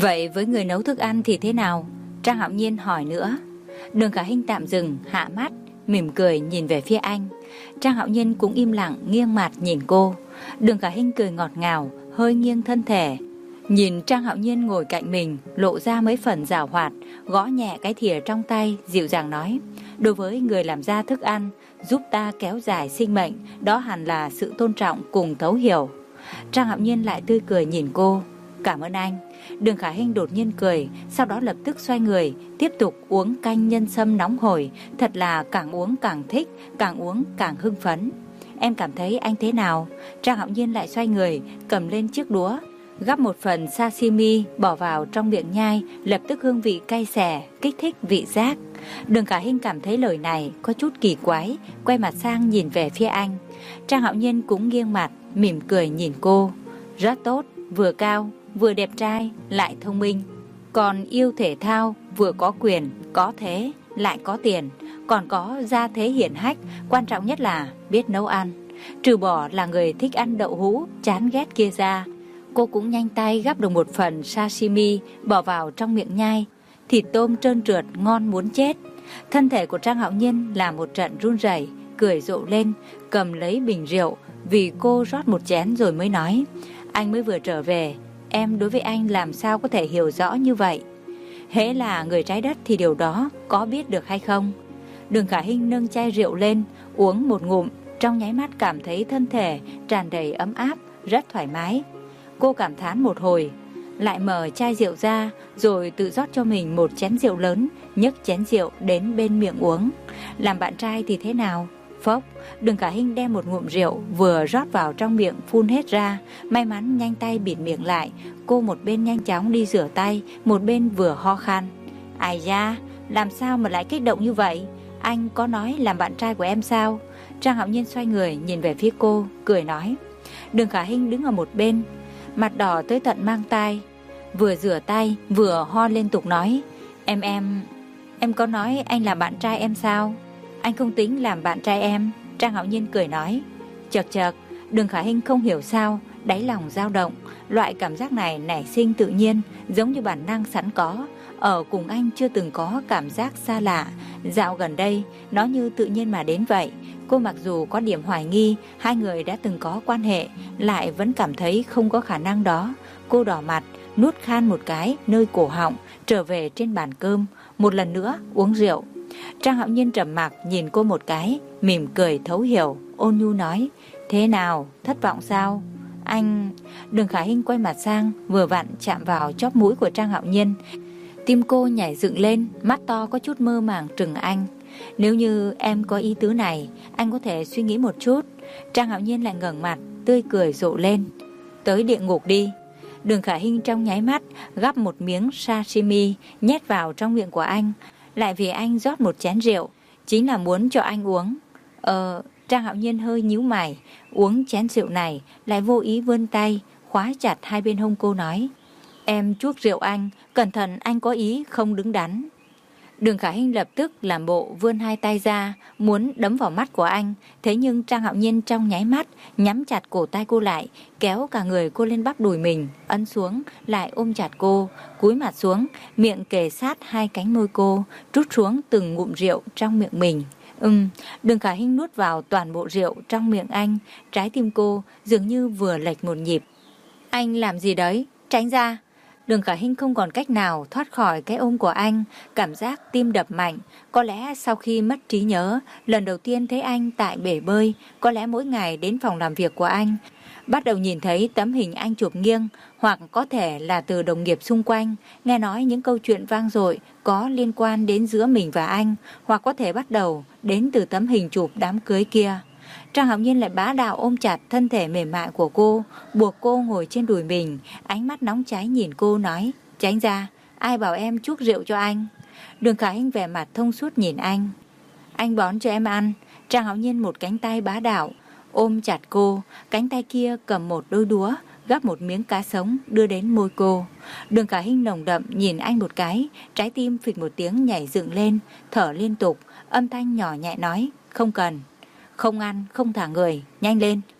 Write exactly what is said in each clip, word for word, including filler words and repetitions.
Vậy với người nấu thức ăn thì thế nào? Trang Hạo Nhiên hỏi nữa. Đường Khả Hinh tạm dừng, hạ mắt, mỉm cười nhìn về phía anh. Trang Hạo Nhiên cũng im lặng nghiêng mặt nhìn cô. Đường Khả Hinh cười ngọt ngào, hơi nghiêng thân thể, nhìn Trang Hạo Nhiên ngồi cạnh mình, lộ ra mấy phần giảo hoạt, gõ nhẹ cái thìa trong tay, dịu dàng nói: đối với người làm ra thức ăn, giúp ta kéo dài sinh mệnh, đó hẳn là sự tôn trọng cùng thấu hiểu. Trang Hạo Nhiên lại tươi cười nhìn cô. Cảm ơn anh. Đường Khả Hinh đột nhiên cười, sau đó lập tức xoay người, tiếp tục uống canh nhân sâm nóng hổi. Thật là càng uống càng thích, càng uống càng hưng phấn. Em cảm thấy anh thế nào? Trang Hạo Nhiên lại xoay người, cầm lên chiếc đũa, gắp một phần sashimi bỏ vào trong miệng nhai, lập tức hương vị cay xè, kích thích vị giác. Đường Khả Hinh cảm thấy lời này có chút kỳ quái, quay mặt sang nhìn về phía anh. Trang Hạo Nhiên cũng nghiêng mặt, mỉm cười nhìn cô. Rất tốt, vừa cao, vừa đẹp trai, lại thông minh. Còn yêu thể thao, vừa có quyền, có thế, lại có tiền, còn có gia thế hiển hách, quan trọng nhất là biết nấu ăn. Trừ bỏ là người thích ăn đậu hũ, chán ghét kia ra, cô cũng nhanh tay gắp được một phần sashimi bỏ vào trong miệng nhai. Thịt tôm trơn trượt ngon muốn chết. Thân thể của Trang Hạo Nhiên là một trận run rẩy, cười rộ lên, cầm lấy bình rượu vì cô rót một chén rồi mới nói: anh mới vừa trở về, em đối với anh làm sao có thể hiểu rõ như vậy? Hễ là người trái đất thì điều đó có biết được hay không? Đường Khả Hinh nâng chai rượu lên, uống một ngụm, trong nháy mắt cảm thấy thân thể tràn đầy ấm áp, rất thoải mái. Cô cảm thán một hồi, lại mở chai rượu ra, rồi tự rót cho mình một chén rượu lớn, nhấc chén rượu đến bên miệng uống. Làm bạn trai thì thế nào? Phốc, Đường Khả Hinh đem một ngụm rượu vừa rót vào trong miệng phun hết ra. May mắn nhanh tay bịt miệng lại, cô một bên nhanh chóng đi rửa tay, một bên vừa ho khan. Ai da, làm sao mà lại kích động như vậy? Anh có nói làm bạn trai của em sao? Trang Hạo Nhiên xoay người nhìn về phía cô, cười nói. Đường Khả Hinh đứng ở một bên, mặt đỏ tới tận mang tai, vừa rửa tay vừa ho liên tục nói: Em em, em có nói anh là bạn trai em sao? Anh không tính làm bạn trai em. Trang Hạo Nhiên cười nói. Chật chật, Đường Khả Hinh không hiểu sao đáy lòng dao động. Loại cảm giác này nảy sinh tự nhiên, giống như bản năng sẵn có. Ở cùng anh chưa từng có cảm giác xa lạ. Dạo gần đây nó như tự nhiên mà đến vậy. Cô mặc dù có điểm hoài nghi hai người đã từng có quan hệ, lại vẫn cảm thấy không có khả năng đó. Cô đỏ mặt, nuốt khan một cái nơi cổ họng, trở về trên bàn cơm, một lần nữa uống rượu. Trang Hạo Nhiên trầm mặc nhìn cô một cái, mỉm cười thấu hiểu, ôn nhu nói: Thế nào, thất vọng sao? Anh... Đường Khả Hinh quay mặt sang, vừa vặn chạm vào chóp mũi của Trang Hạo Nhiên. Tim cô nhảy dựng lên, mắt to có chút mơ màng trừng anh. Nếu như em có ý tứ này, anh có thể suy nghĩ một chút. Trang Hạo Nhiên lại ngẩng mặt, tươi cười rộ lên. Tới địa ngục đi. Đường Khả Hinh trong nháy mắt gắp một miếng sashimi nhét vào trong miệng của anh, lại vì anh rót một chén rượu, chính là muốn cho anh uống. Ờ, Trang Hạo Nhiên hơi nhíu mày, uống chén rượu này, lại vô ý vươn tay khóa chặt hai bên hông cô nói: Em chuốc rượu anh, cẩn thận anh có ý không đứng đắn. Đường Khả Hinh lập tức làm bộ vươn hai tay ra, muốn đấm vào mắt của anh. Thế nhưng Trang Hạo Nhiên trong nháy mắt nhắm chặt cổ tay cô lại, kéo cả người cô lên bắp đùi mình, ấn xuống, lại ôm chặt cô, cúi mặt xuống, miệng kề sát hai cánh môi cô, trút xuống từng ngụm rượu trong miệng mình. Ừm, Đường Khả Hinh nuốt vào toàn bộ rượu trong miệng anh, trái tim cô dường như vừa lệch một nhịp. Anh làm gì đấy? Tránh ra! Đường Khả Hinh không còn cách nào thoát khỏi cái ôm của anh, cảm giác tim đập mạnh. Có lẽ sau khi mất trí nhớ, lần đầu tiên thấy anh tại bể bơi, có lẽ mỗi ngày đến phòng làm việc của anh, bắt đầu nhìn thấy tấm hình anh chụp nghiêng, hoặc có thể là từ đồng nghiệp xung quanh, nghe nói những câu chuyện vang dội có liên quan đến giữa mình và anh, hoặc có thể bắt đầu đến từ tấm hình chụp đám cưới kia. Trang Hạo Nhiên lại bá đạo ôm chặt thân thể mềm mại của cô, buộc cô ngồi trên đùi mình, ánh mắt nóng cháy nhìn cô nói: Tránh ra, ai bảo em chuốc rượu cho anh? Đường Khả Hinh vẻ mặt thông suốt nhìn anh. Anh bón cho em ăn. Trang Hạo Nhiên một cánh tay bá đạo ôm chặt cô, cánh tay kia cầm một đôi đũa, gắp một miếng cá sống đưa đến môi cô. Đường Khả Hinh nồng đậm nhìn anh một cái, trái tim phịch một tiếng nhảy dựng lên, thở liên tục, âm thanh nhỏ nhẹ nói: Không cần. Không ăn, không thả người, nhanh lên.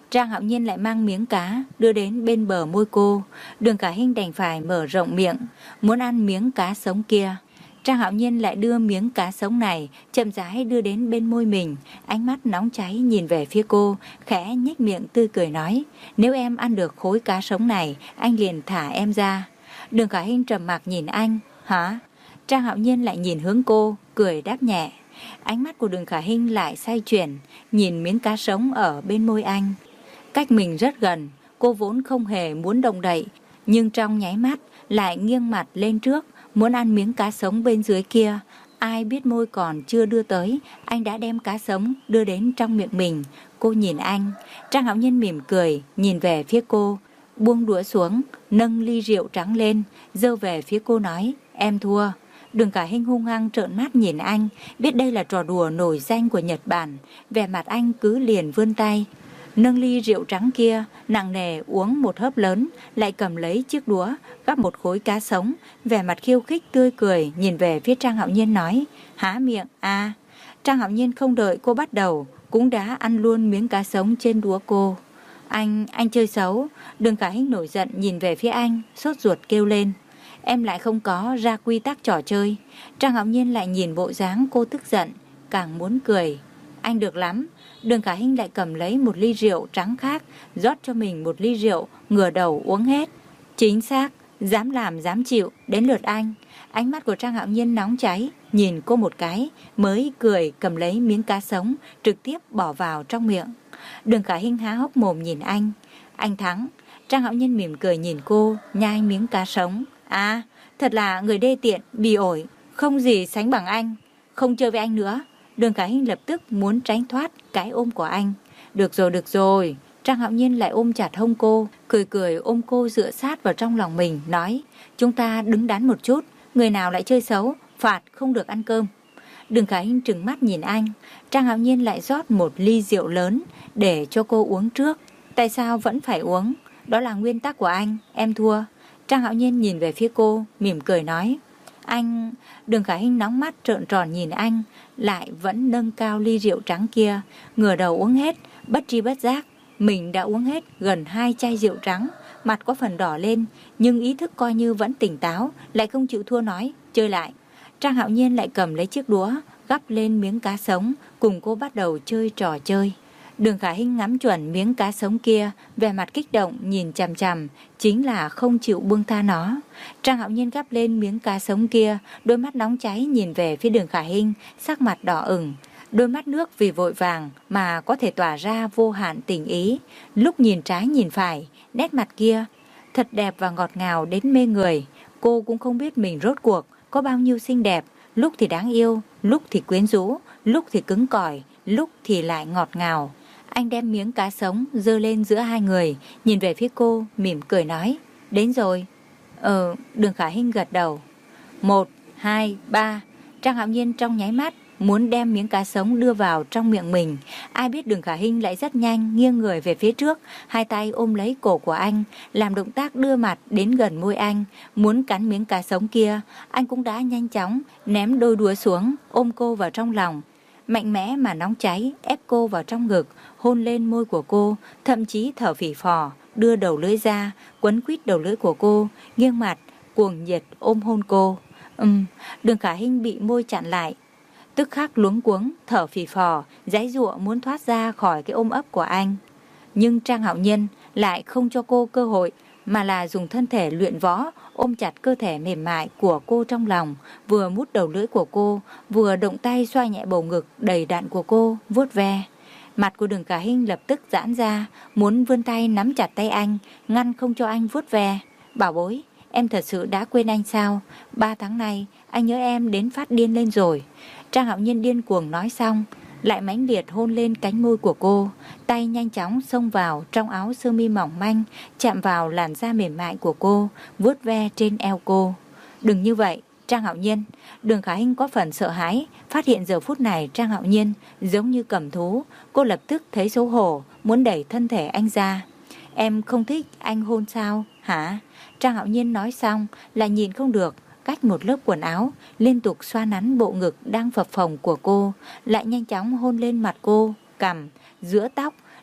Trang Hạo Nhiên lại mang miếng cá đưa đến bên bờ môi cô. Đường Khả Hinh đành phải mở rộng miệng, muốn ăn miếng cá sống kia. Trang Hạo Nhiên lại đưa miếng cá sống này chậm rãi đưa đến bên môi mình, ánh mắt nóng cháy nhìn về phía cô, khẽ nhếch miệng tươi cười nói: nếu em ăn được khối cá sống này, anh liền thả em ra. Đường Khả Hinh trầm mặc nhìn anh. Hả? Trang Hạo Nhiên lại nhìn hướng cô, cười đáp nhẹ. Ánh mắt của Đường Khả Hinh lại xoay chuyển, nhìn miếng cá sống ở bên môi anh. Cách mình rất gần, cô vốn không hề muốn động đậy, nhưng trong nháy mắt lại nghiêng mặt lên trước, muốn ăn miếng cá sống bên dưới kia. Ai biết môi còn chưa đưa tới, anh đã đem cá sống đưa đến trong miệng mình. Cô nhìn anh. Trang Hạo Nhiên mỉm cười, nhìn về phía cô, buông đũa xuống, nâng ly rượu trắng lên, giơ về phía cô nói: em thua. Đường Khả Hinh hung hăng trợn mắt nhìn anh, biết đây là trò đùa nổi danh của Nhật Bản. Vẻ mặt anh cứ liền vươn tay, nâng ly rượu trắng kia, nặng nề uống một hớp lớn, lại cầm lấy chiếc đũa, gắp một khối cá sống, vẻ mặt khiêu khích tươi cười, nhìn về phía Trang Hạo Nhiên nói: há miệng à. Trang Hạo Nhiên không đợi cô bắt đầu, cũng đã ăn luôn miếng cá sống trên đũa cô. Anh, anh chơi xấu. Đường Khả Hinh nổi giận nhìn về phía anh, sốt ruột kêu lên: em lại không có ra quy tắc trò chơi. Trang Hạo Nhiên lại nhìn bộ dáng cô tức giận, càng muốn cười. Anh được lắm. Đường Khả Hinh lại cầm lấy một ly rượu trắng khác, rót cho mình một ly rượu, ngửa đầu uống hết. Chính xác, dám làm dám chịu, đến lượt anh. Ánh mắt của Trang Hạo Nhiên nóng cháy, nhìn cô một cái, mới cười cầm lấy miếng cá sống, trực tiếp bỏ vào trong miệng. Đường Khả Hinh há hốc mồm nhìn anh. Anh thắng. Trang Hạo Nhiên mỉm cười nhìn cô, nhai miếng cá sống. À, thật là người đê tiện, bỉ ổi, không gì sánh bằng anh. Không chơi với anh nữa. Đường Khả Hinh lập tức muốn tránh thoát cái ôm của anh. Được rồi, được rồi. Trang Hạo Nhiên lại ôm chặt hông cô, cười cười ôm cô dựa sát vào trong lòng mình, nói: chúng ta đứng đắn một chút, người nào lại chơi xấu, phạt không được ăn cơm. Đường Khả Hinh trừng mắt nhìn anh. Trang Hạo Nhiên lại rót một ly rượu lớn để cho cô uống trước. Tại sao vẫn phải uống? Đó là nguyên tắc của anh, em thua. Trang Hạo Nhiên nhìn về phía cô, mỉm cười nói: anh... Đường Khả Hinh nóng mắt trợn tròn nhìn anh, lại vẫn nâng cao ly rượu trắng kia, ngửa đầu uống hết. Bất tri bất giác mình đã uống hết gần hai chai rượu trắng. Mặt có phần đỏ lên, nhưng ý thức coi như vẫn tỉnh táo, lại không chịu thua nói: chơi lại. Trang Hạo Nhiên lại cầm lấy chiếc đũa, gắp lên miếng cá sống, cùng cô bắt đầu chơi trò chơi. Đường Khả Hinh ngắm chuẩn miếng cá sống kia, vẻ mặt kích động nhìn chằm chằm, chính là không chịu buông tha nó. Trang Hạo Nhiên gắp lên miếng cá sống kia, đôi mắt nóng cháy nhìn về phía Đường Khả Hinh, sắc mặt đỏ ửng, đôi mắt nước vì vội vàng mà có thể tỏa ra vô hạn tình ý. Lúc nhìn trái nhìn phải, nét mặt kia thật đẹp và ngọt ngào đến mê người. Cô cũng không biết mình rốt cuộc có bao nhiêu xinh đẹp, lúc thì đáng yêu, lúc thì quyến rũ, lúc thì cứng cỏi, lúc thì lại ngọt ngào. Anh đem miếng cá sống giơ lên giữa hai người, nhìn về phía cô, mỉm cười nói: đến rồi. Ờ, Đường Khả Hinh gật đầu. Một, hai, ba. Trang Hạo Nhiên trong nháy mắt muốn đem miếng cá sống đưa vào trong miệng mình. Ai biết Đường Khả Hinh lại rất nhanh nghiêng người về phía trước, hai tay ôm lấy cổ của anh, làm động tác đưa mặt đến gần môi anh, muốn cắn miếng cá sống kia. Anh cũng đã nhanh chóng ném đôi đũa xuống, ôm cô vào trong lòng, mạnh mẽ mà nóng cháy ép cô vào trong ngực, hôn lên môi của cô, thậm chí thở phì phò, đưa đầu lưỡi ra, quấn quýt đầu lưỡi của cô, nghiêng mặt, cuồng nhiệt ôm hôn cô. Ừm, Đường Khả Hinh bị môi chặn lại, tức khắc luống cuống, thở phì phò, giãy giụa muốn thoát ra khỏi cái ôm ấp của anh. Nhưng Trang Hạo Nhiên lại không cho cô cơ hội, mà là dùng thân thể luyện võ, ôm chặt cơ thể mềm mại của cô trong lòng, vừa mút đầu lưỡi của cô, vừa động tay xoa nhẹ bầu ngực đầy đặn của cô, vuốt ve. Mặt của Đường Khả Hinh lập tức giãn ra, muốn vươn tay nắm chặt tay anh, ngăn không cho anh vuốt ve. Bảo bối, em thật sự đã quên anh sao? Ba tháng nay anh nhớ em đến phát điên lên rồi. Trang Hạo Nhiên điên cuồng nói xong, lại mãnh liệt hôn lên cánh môi của cô, tay nhanh chóng xông vào trong áo sơ mi mỏng manh, chạm vào làn da mềm mại của cô, vuốt ve trên eo cô. Đừng như vậy, Trang Hạo Nhiên. Đường Khả Hinh có phần sợ hãi, phát hiện giờ phút này Trang Hạo Nhiên giống như cầm thú. Cô lập tức thấy xấu hổ, muốn đẩy thân thể anh ra. Em không thích anh hôn sao, hả? Trang Hạo Nhiên nói xong là nhìn không được, cách một lớp quần áo, liên tục xoa nắn bộ ngực đang phập phồng của cô, lại nhanh chóng hôn lên mặt cô, cằm, giữa tóc,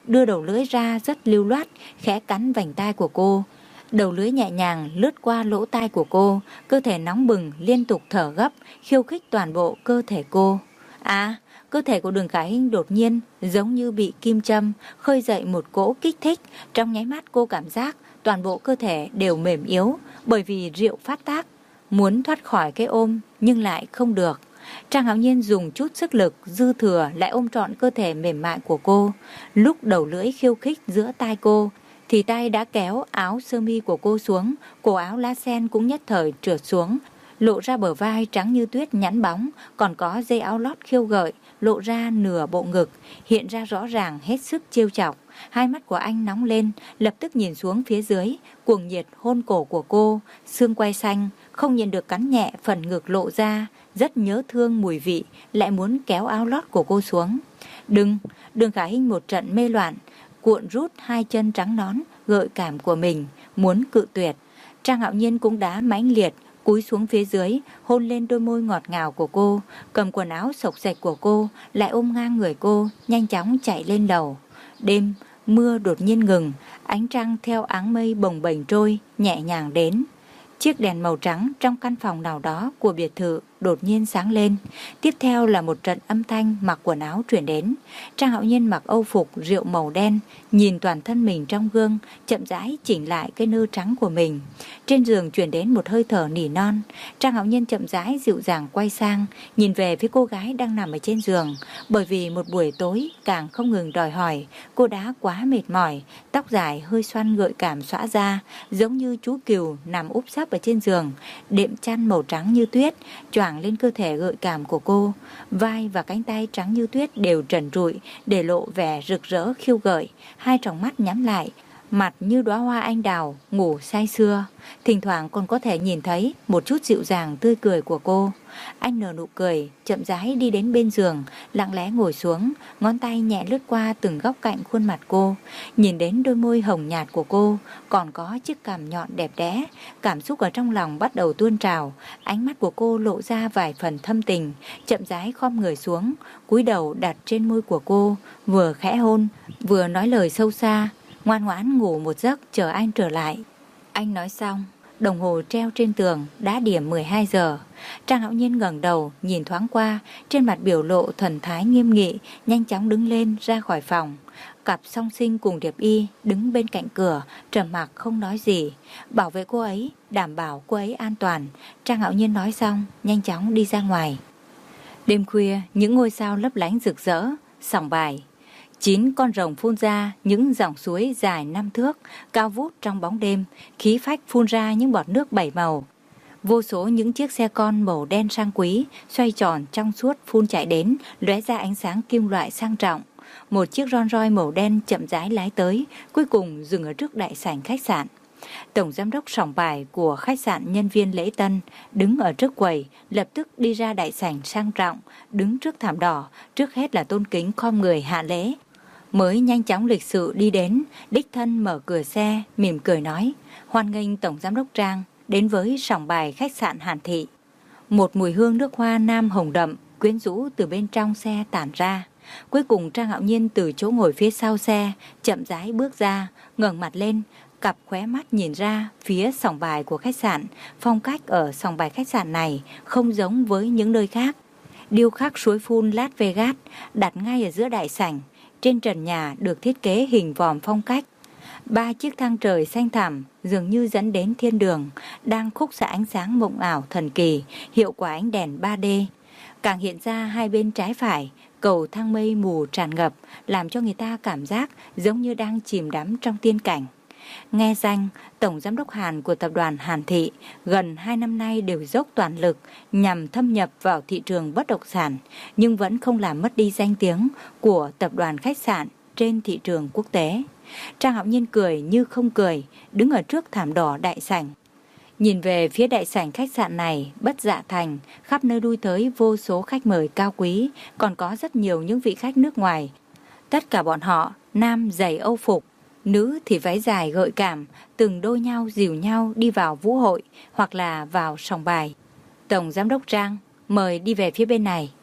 đưa đầu lưỡi ra rất lưu loát, khẽ cắn vành tai của cô. Đầu lưỡi nhẹ nhàng lướt qua lỗ tai của cô, cơ thể nóng bừng liên tục thở gấp, khiêu khích toàn bộ cơ thể cô. À, cơ thể của Đường Khả Hinh đột nhiên giống như bị kim châm, khơi dậy một cỗ kích thích. Trong nháy mắt cô cảm giác toàn bộ cơ thể đều mềm yếu, bởi vì rượu phát tác. Muốn thoát khỏi cái ôm nhưng lại không được. Trang Hạo Nhiên dùng chút sức lực dư thừa lại ôm trọn cơ thể mềm mại của cô. Lúc đầu lưỡi khiêu khích giữa tai cô, thì tay đã kéo áo sơ mi của cô xuống, cổ áo lá sen cũng nhất thời trượt xuống, lộ ra bờ vai trắng như tuyết nhẵn bóng, còn có dây áo lót khiêu gợi, lộ ra nửa bộ ngực, hiện ra rõ ràng hết sức trêu chọc. Hai mắt của anh nóng lên, lập tức nhìn xuống phía dưới, cuồng nhiệt hôn cổ của cô, xương quai xanh, không nhìn được cắn nhẹ phần ngực lộ ra, rất nhớ thương mùi vị, lại muốn kéo áo lót của cô xuống. Đừng, Đường Khả Hinh một trận mê loạn, cuộn rút hai chân trắng nón, gợi cảm của mình, muốn cự tuyệt. Trang Hạo Nhiên cũng đã mãnh liệt, cúi xuống phía dưới, hôn lên đôi môi ngọt ngào của cô, cầm quần áo xộc xệch của cô, lại ôm ngang người cô, nhanh chóng chạy lên lầu. Đêm, mưa đột nhiên ngừng, ánh trăng theo áng mây bồng bềnh trôi, nhẹ nhàng đến. Chiếc đèn màu trắng trong căn phòng nào đó của biệt thự đột nhiên sáng lên. Tiếp theo là một trận âm thanh mặc quần áo truyền đến. Trang Hạo Nhiên mặc âu phục rượu màu đen, nhìn toàn thân mình trong gương, chậm rãi chỉnh lại cái nơ trắng của mình. Trên giường truyền đến một hơi thở nỉ non. Trang Hạo Nhiên chậm rãi dịu dàng quay sang, nhìn về phía cô gái đang nằm ở trên giường. Bởi vì một buổi tối càng không ngừng đòi hỏi, cô đã quá mệt mỏi, tóc dài hơi xoăn gợi cảm xõa ra, giống như chú cừu nằm úp sấp ở trên giường. Đệm chăn màu trắng như tuyết choàng lên cơ thể gợi cảm của cô, vai và cánh tay trắng như tuyết đều trần trụi, để lộ vẻ rực rỡ khiêu gợi. Hai tròng mắt nhắm lại, mặt như đóa hoa anh đào ngủ say sưa, thỉnh thoảng còn có thể nhìn thấy một chút dịu dàng tươi cười của cô. Anh nở nụ cười, chậm rãi đi đến bên giường, lặng lẽ ngồi xuống, ngón tay nhẹ lướt qua từng góc cạnh khuôn mặt cô, nhìn đến đôi môi hồng nhạt của cô, còn có chiếc cằm nhọn đẹp đẽ. Cảm xúc ở trong lòng bắt đầu tuôn trào, ánh mắt của cô lộ ra vài phần thâm tình, chậm rãi khom người xuống, cúi đầu đặt trên môi của cô, vừa khẽ hôn, vừa nói lời sâu xa. Ngoan ngoãn ngủ một giấc chờ anh trở lại. Anh nói xong, đồng hồ treo trên tường đã điểm mười hai giờ. Trang Hạo Nhiên ngẩng đầu nhìn thoáng qua, trên mặt biểu lộ thần thái nghiêm nghị, nhanh chóng đứng lên ra khỏi phòng. Cặp song sinh cùng Điệp Y đứng bên cạnh cửa, trầm mặc không nói gì, bảo vệ cô ấy, đảm bảo cô ấy an toàn. Trang Hạo Nhiên nói xong, nhanh chóng đi ra ngoài. Đêm khuya, những ngôi sao lấp lánh rực rỡ. Sòng bài, chín con rồng phun ra những dòng suối dài năm thước, cao vút trong bóng đêm, khí phách phun ra những bọt nước bảy màu. Vô số những chiếc xe con màu đen sang quý, xoay tròn trong suốt phun chạy đến, lóe ra ánh sáng kim loại sang trọng. Một chiếc Rolls Royce màu đen chậm rãi lái tới, cuối cùng dừng ở trước đại sảnh khách sạn. Tổng giám đốc sòng bài của khách sạn Nhân Viên Lễ Tân đứng ở trước quầy, lập tức đi ra đại sảnh sang trọng, đứng trước thảm đỏ, trước hết là tôn kính khom người hạ lễ. Mới nhanh chóng lịch sự đi đến, đích thân mở cửa xe, mỉm cười nói: hoan nghênh Tổng giám đốc Trang đến với sòng bài khách sạn Hàn Thị. Một mùi hương nước hoa nam hồng đậm, quyến rũ từ bên trong xe tản ra. Cuối cùng Trang Hạo Nhiên từ chỗ ngồi phía sau xe, chậm rãi bước ra, ngẩng mặt lên, cặp khóe mắt nhìn ra phía sòng bài của khách sạn. Phong cách ở sòng bài khách sạn này không giống với những nơi khác. Điêu khắc suối phun Las Vegas đặt ngay ở giữa đại sảnh. Trên trần nhà được thiết kế hình vòm phong cách. Ba chiếc thang trời xanh thẳm dường như dẫn đến thiên đường, đang khúc xạ ánh sáng mộng ảo thần kỳ, hiệu quả ánh đèn ba D. Càng hiện ra hai bên trái phải, cầu thang mây mù tràn ngập, làm cho người ta cảm giác giống như đang chìm đắm trong tiên cảnh. Nghe danh, Tổng Giám đốc Hàn của tập đoàn Hàn Thị gần hai năm nay đều dốc toàn lực nhằm thâm nhập vào thị trường bất động sản, nhưng vẫn không làm mất đi danh tiếng của tập đoàn khách sạn trên thị trường quốc tế. Trang Hạo Nhiên cười như không cười, đứng ở trước thảm đỏ đại sảnh. Nhìn về phía đại sảnh khách sạn này, Bất Dạ Thành, khắp nơi lui tới vô số khách mời cao quý, còn có rất nhiều những vị khách nước ngoài. Tất cả bọn họ, nam giày Âu phục, nữ thì váy dài gợi cảm, từng đôi nhau dìu nhau đi vào vũ hội hoặc là vào sòng bài. Tổng Giám đốc Trang, mời đi về phía bên này.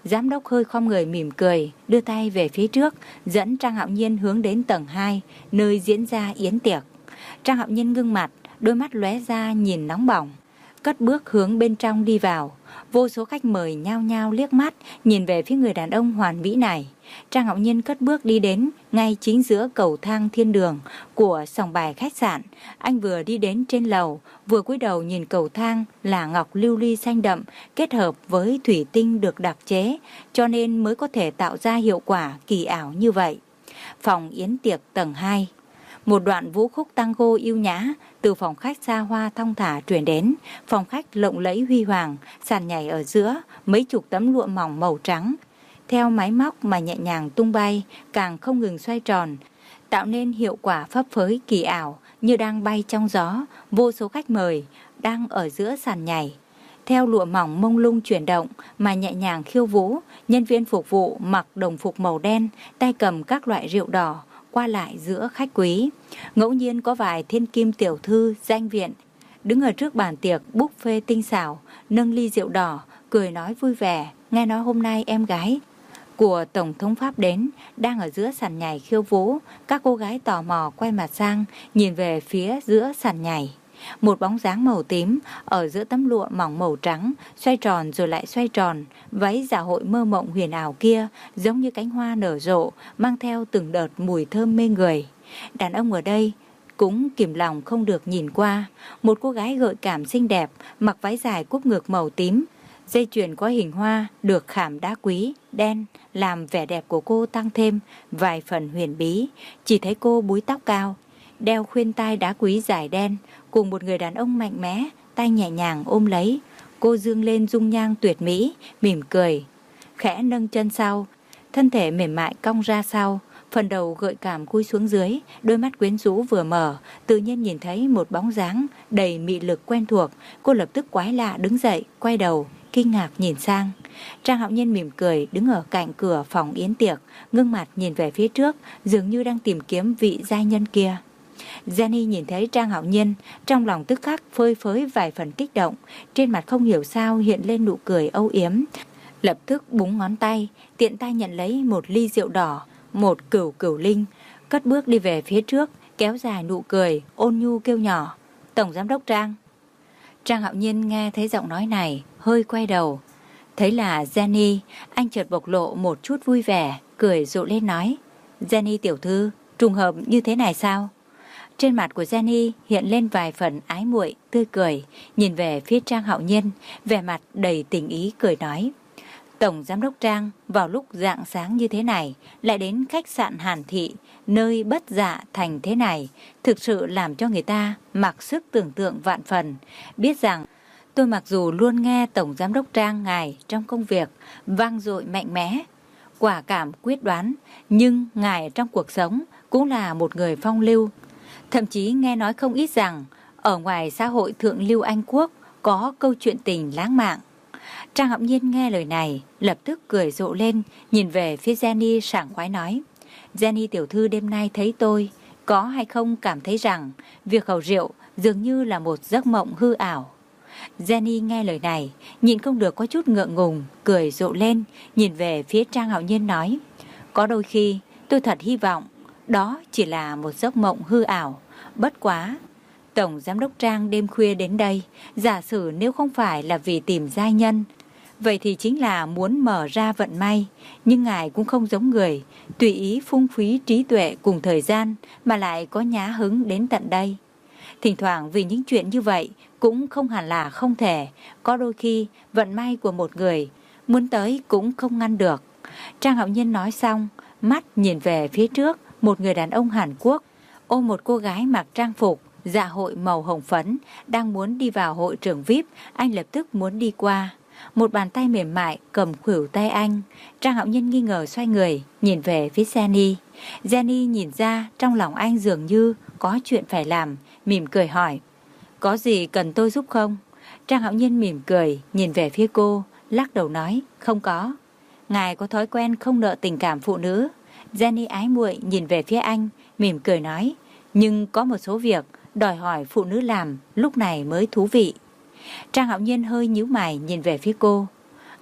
Giám đốc hơi khom người mỉm cười, đưa tay về phía trước, dẫn Trang Hạo Nhiên hướng đến tầng hai, nơi diễn ra yến tiệc. Trang Hạo Nhiên ngưng mặt, đôi mắt lóe ra nhìn nóng bỏng, cất bước hướng bên trong đi vào. Vô số khách mời nhao nhao liếc mắt nhìn về phía người đàn ông hoàn mỹ này. Trang Hạo Nhiên cất bước đi đến ngay chính giữa cầu thang thiên đường của sòng bài khách sạn. Anh vừa đi đến trên lầu, vừa cúi đầu nhìn cầu thang là ngọc lưu ly xanh đậm kết hợp với thủy tinh được đặc chế, cho nên mới có thể tạo ra hiệu quả kỳ ảo như vậy. Phòng yến tiệc tầng hai. Một đoạn vũ khúc tango yêu nhã từ phòng khách xa hoa thong thả truyền đến. Phòng khách lộng lẫy huy hoàng, sàn nhảy ở giữa, mấy chục tấm lụa mỏng màu trắng theo máy móc mà nhẹ nhàng tung bay, càng không ngừng xoay tròn, tạo nên hiệu quả phấp phới kỳ ảo như đang bay trong gió. Vô số khách mời đang ở giữa sàn nhảy, theo lụa mỏng mông lung chuyển động mà nhẹ nhàng khiêu vũ. Nhân viên phục vụ mặc đồng phục màu đen, tay cầm các loại rượu đỏ, qua lại giữa khách quý. Ngẫu nhiên có vài thiên kim tiểu thư danh viện đứng ở trước bàn tiệc buffet tinh xảo, nâng ly rượu đỏ, cười nói vui vẻ. Nghe nói hôm nay em gái của Tổng thống Pháp đến, đang ở giữa sàn nhảy khiêu vũ. Các cô gái tò mò quay mặt sang, nhìn về phía giữa sàn nhảy. Một bóng dáng màu tím ở giữa tấm lụa mỏng màu trắng, xoay tròn rồi lại xoay tròn. Váy dạ hội mơ mộng huyền ảo kia giống như cánh hoa nở rộ, mang theo từng đợt mùi thơm mê người. Đàn ông ở đây cũng kìm lòng không được nhìn qua. Một cô gái gợi cảm xinh đẹp, mặc váy dài cúp ngực màu tím, dây chuyền có hình hoa được khảm đá quý đen, làm vẻ đẹp của cô tăng thêm vài phần huyền bí. Chỉ thấy cô búi tóc cao, đeo khuyên tai đá quý dài đen, cùng một người đàn ông mạnh mẽ, tay nhẹ nhàng ôm lấy. Cô dương lên dung nhang tuyệt mỹ, mỉm cười, khẽ nâng chân sau, thân thể mềm mại cong ra sau, phần đầu gợi cảm cúi xuống dưới, đôi mắt quyến rũ vừa mở, tự nhiên nhìn thấy một bóng dáng đầy mị lực quen thuộc. Cô lập tức quái lạ đứng dậy, quay đầu, kinh ngạc nhìn sang. Trang Hạo Nhiên mỉm cười đứng ở cạnh cửa phòng yến tiệc, ngưng mặt nhìn về phía trước, dường như đang tìm kiếm vị giai nhân kia. Jenny nhìn thấy Trang Hạo Nhiên, trong lòng tức khắc phơi phới vài phần kích động, trên mặt không hiểu sao hiện lên nụ cười âu yếm. Lập tức búng ngón tay, tiện tay nhận lấy một ly rượu đỏ, một cửu cửu linh, cất bước đi về phía trước, kéo dài nụ cười, ôn nhu kêu nhỏ: Tổng giám đốc Trang. Trang Hạo Nhiên nghe thấy giọng nói này, hơi quay đầu, thấy là Jenny. Anh chợt bộc lộ một chút vui vẻ, cười rộ lên nói: Jenny tiểu thư, trùng hợp như thế này sao? Trên mặt của Jenny hiện lên vài phần ái muội tươi cười, nhìn về phía Trang Hạo Nhiên, vẻ mặt đầy tình ý cười nói: Tổng giám đốc Trang vào lúc rạng sáng như thế này lại đến khách sạn Hàn Thị, nơi bất dạ thành thế này, thực sự làm cho người ta mặc sức tưởng tượng vạn phần. Biết rằng tôi mặc dù luôn nghe Tổng giám đốc Trang ngài trong công việc vang dội mạnh mẽ, quả cảm quyết đoán, nhưng ngài trong cuộc sống cũng là một người phong lưu. Thậm chí nghe nói không ít rằng ở ngoài xã hội thượng lưu Anh Quốc có câu chuyện tình lãng mạn. Trang Hạo Nhiên nghe lời này lập tức cười rộ lên, nhìn về phía Jenny sảng khoái nói: Jenny tiểu thư đêm nay thấy tôi có hay không cảm thấy rằng việc khẩu rượu dường như là một giấc mộng hư ảo? Jenny nghe lời này nhịn không được có chút ngượng ngùng, cười rộ lên, nhìn về phía Trang Hạo Nhiên nói: Có đôi khi tôi thật hy vọng đó chỉ là một giấc mộng hư ảo. Bất quá Tổng giám đốc Trang đêm khuya đến đây, giả sử nếu không phải là vì tìm giai nhân, vậy thì chính là muốn mở ra vận may. Nhưng ngài cũng không giống người tùy ý phung phí trí tuệ cùng thời gian, mà lại có nhã hứng đến tận đây. Thỉnh thoảng vì những chuyện như vậy cũng không hẳn là không thể. Có đôi khi vận may của một người muốn tới cũng không ngăn được. Trang Hạo Nhiên nói xong, mắt nhìn về phía trước, một người đàn ông Hàn Quốc ôm một cô gái mặc trang phục dạ hội màu hồng phấn đang muốn đi vào hội trường vi ai pi. Anh lập tức muốn đi qua, một bàn tay mềm mại cầm khuỷu tay anh. Trang Hạo Nhiên nghi ngờ xoay người nhìn về phía Jenny. Jenny nhìn ra trong lòng anh dường như có chuyện phải làm, mỉm cười hỏi: Có gì cần tôi giúp không? Trang Hạo Nhiên mỉm cười nhìn về phía cô, lắc đầu nói: Không có. Ngài có thói quen không nợ tình cảm phụ nữ. Jenny ái muội nhìn về phía anh, mỉm cười nói: Nhưng có một số việc đòi hỏi phụ nữ làm lúc này mới thú vị. Trang Hạo Nhiên hơi nhíu mày nhìn về phía cô.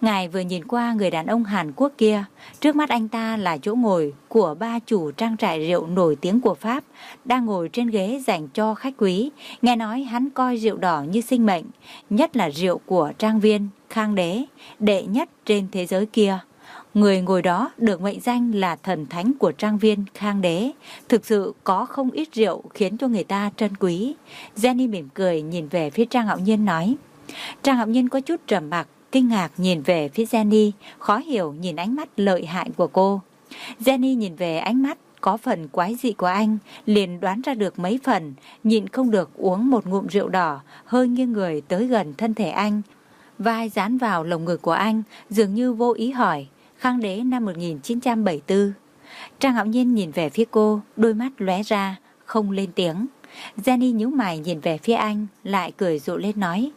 Ngài vừa nhìn qua người đàn ông Hàn Quốc kia, trước mắt anh ta là chỗ ngồi của ba chủ trang trại rượu nổi tiếng của Pháp, đang ngồi trên ghế dành cho khách quý. Nghe nói hắn coi rượu đỏ như sinh mệnh, nhất là rượu của trang viên Khang Đế, đệ nhất trên thế giới kia. Người ngồi đó được mệnh danh là thần thánh của trang viên Khang Đế. Thực sự có không ít rượu khiến cho người ta trân quý. Jenny mỉm cười nhìn về phía Trang Hạo Nhiên nói. Trang Hạo Nhiên có chút trầm mặc, kinh ngạc nhìn về phía Jenny, khó hiểu nhìn ánh mắt lợi hại của cô. Jenny nhìn về ánh mắt có phần quái dị của anh, liền đoán ra được mấy phần, nhịn không được uống một ngụm rượu đỏ, hơi nghiêng người tới gần thân thể anh. Vai dán vào lồng ngực của anh, dường như vô ý hỏi, Khang Đế năm một nghìn chín trăm bảy mươi tư. Trang Hạo Nhiên nhìn về phía cô, đôi mắt lóe ra, không lên tiếng. Jenny nhíu mày nhìn về phía anh, lại cười rộ lên nói,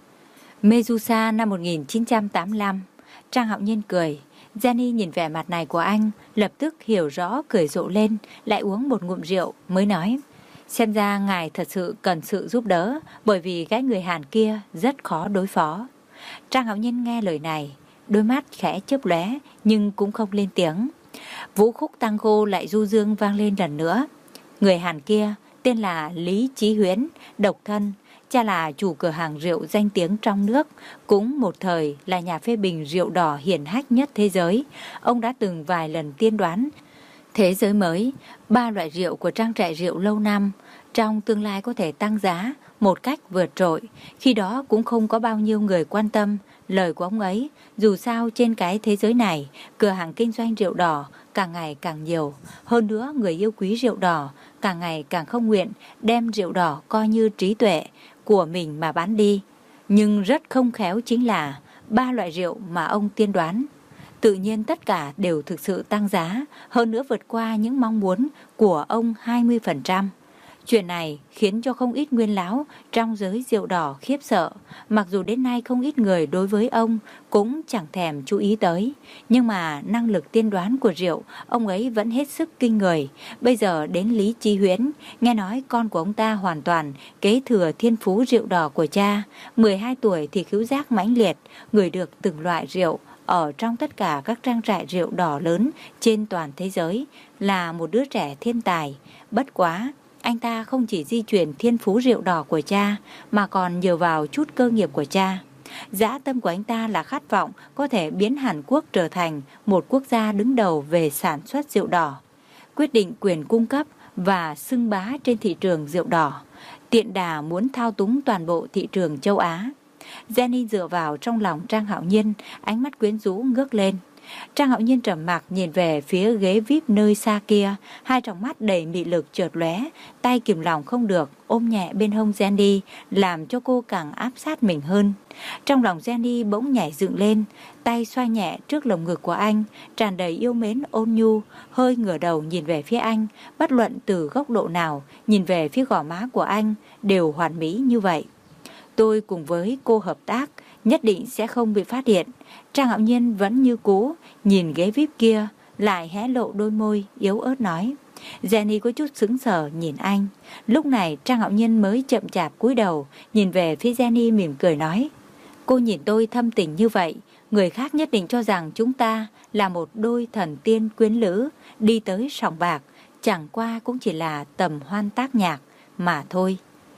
Medusa năm một nghìn chín trăm tám mươi lăm. Trang Hạo Nhiên cười. Jenny nhìn vẻ mặt này của anh, lập tức hiểu rõ cười rộ lên, lại uống một ngụm rượu mới nói, xem ra ngài thật sự cần sự giúp đỡ, bởi vì cái người Hàn kia rất khó đối phó. Trang Hạo Nhiên nghe lời này, đôi mắt khẽ chớp lóe nhưng cũng không lên tiếng. Vũ khúc tango lại du dương vang lên lần nữa. Người Hàn kia tên là Lý Chí Huyễn, độc thân, cha là chủ cửa hàng rượu danh tiếng trong nước, cũng một thời là nhà phê bình rượu đỏ hiển hách nhất thế giới. Ông đã từng vài lần tiên đoán thế giới mới, ba loại rượu của trang trại rượu lâu năm trong tương lai có thể tăng giá một cách vượt trội. Khi đó cũng không có bao nhiêu người quan tâm lời của ông ấy. Dù sao trên cái thế giới này, cửa hàng kinh doanh rượu đỏ càng ngày càng nhiều. Hơn nữa người yêu quý rượu đỏ càng ngày càng không nguyện đem rượu đỏ coi như trí tuệ của mình mà bán đi. Nhưng rất không khéo chính là ba loại rượu mà ông tiên đoán tự nhiên tất cả đều thực sự tăng giá, hơn nữa vượt qua những mong muốn của ông hai mươi phần trăm. Chuyện này khiến cho không ít nguyên lão trong giới rượu đỏ khiếp sợ. Mặc dù đến nay không ít người đối với ông cũng chẳng thèm chú ý tới, nhưng mà năng lực tiên đoán của rượu ông ấy vẫn hết sức kinh người. Bây giờ đến Lý Chí Huyễn, nghe nói con của ông ta hoàn toàn kế thừa thiên phú rượu đỏ của cha. mười hai tuổi thì khứu giác mãnh liệt, ngửi được từng loại rượu ở trong tất cả các trang trại rượu đỏ lớn trên toàn thế giới, là một đứa trẻ thiên tài. Bất quá anh ta không chỉ di chuyển thiên phú rượu đỏ của cha, mà còn nhờ vào chút cơ nghiệp của cha. Dã tâm của anh ta là khát vọng có thể biến Hàn Quốc trở thành một quốc gia đứng đầu về sản xuất rượu đỏ, quyết định quyền cung cấp và xưng bá trên thị trường rượu đỏ, tiện đà muốn thao túng toàn bộ thị trường châu Á. Jenny dựa vào trong lòng Trang Hạo Nhiên, ánh mắt quyến rũ ngước lên. Trang Hạo Nhiên trầm mặc nhìn về phía ghế vi ai pi nơi xa kia, hai tròng mắt đầy mị lực chợt lóe, tay kìm lòng không được ôm nhẹ bên hông Jenny, làm cho cô càng áp sát mình hơn. Trong lòng Jenny bỗng nhảy dựng lên, tay xoa nhẹ trước lồng ngực của anh, tràn đầy yêu mến ôn nhu, hơi ngửa đầu nhìn về phía anh, bất luận từ góc độ nào, nhìn về phía gò má của anh đều hoàn mỹ như vậy. Tôi cùng với cô hợp tác, nhất định sẽ không bị phát hiện. Trang Hạo Nhiên vẫn như cũ, nhìn ghế vi ai pi kia, lại hé lộ đôi môi, yếu ớt nói. Jenny có chút sững sờ nhìn anh. Lúc này Trang Hạo Nhiên mới chậm chạp cúi đầu, nhìn về phía Jenny mỉm cười nói. Cô nhìn tôi thâm tình như vậy, người khác nhất định cho rằng chúng ta là một đôi thần tiên quyến lữ, đi tới sòng bạc, chẳng qua cũng chỉ là tầm hoan tác nhạc mà thôi.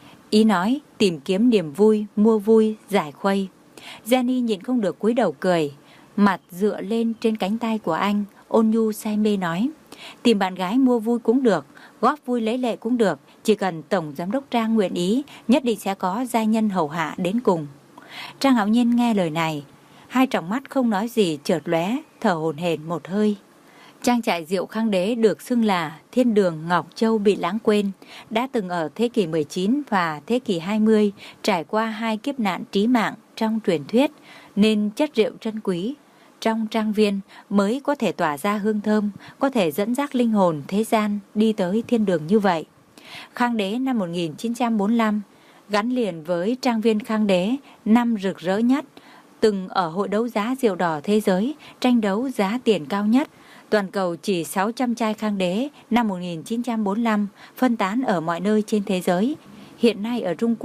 Ý nói tìm kiếm niềm vui, mua vui, giải khuây. Jenny nhìn không được cúi đầu cười, mặt dựa lên trên cánh tay của anh, ôn nhu say mê nói. Tìm bạn gái mua vui cũng được, góp vui lấy lệ cũng được, chỉ cần Tổng Giám đốc Trang nguyện ý, nhất định sẽ có giai nhân hầu hạ đến cùng. Trang Hạo Nhiên nghe lời này, hai tròng mắt không nói gì chợt lóe, thở hổn hển một hơi. Trang trại rượu Khang Đế được xưng là thiên đường Ngọc Châu bị lãng quên, đã từng ở thế kỷ mười chín và thế kỷ hai mươi trải qua hai kiếp nạn trí mạng trong truyền thuyết, nên chất rượu trân quý trong trang viên mới có thể tỏa ra hương thơm, có thể dẫn dắt linh hồn thế gian đi tới thiên đường như vậy. Khang Đế năm một nghìn chín trăm bốn mươi lăm gắn liền với trang viên Khang Đế năm rực rỡ nhất, từng ở hội đấu giá rượu đỏ thế giới tranh đấu giá tiền cao nhất. Toàn cầu chỉ sáu trăm chai Khang Đế năm một nghìn chín trăm bốn mươi lăm phân tán ở mọi nơi trên thế giới. Hiện nay ở Trung Quốc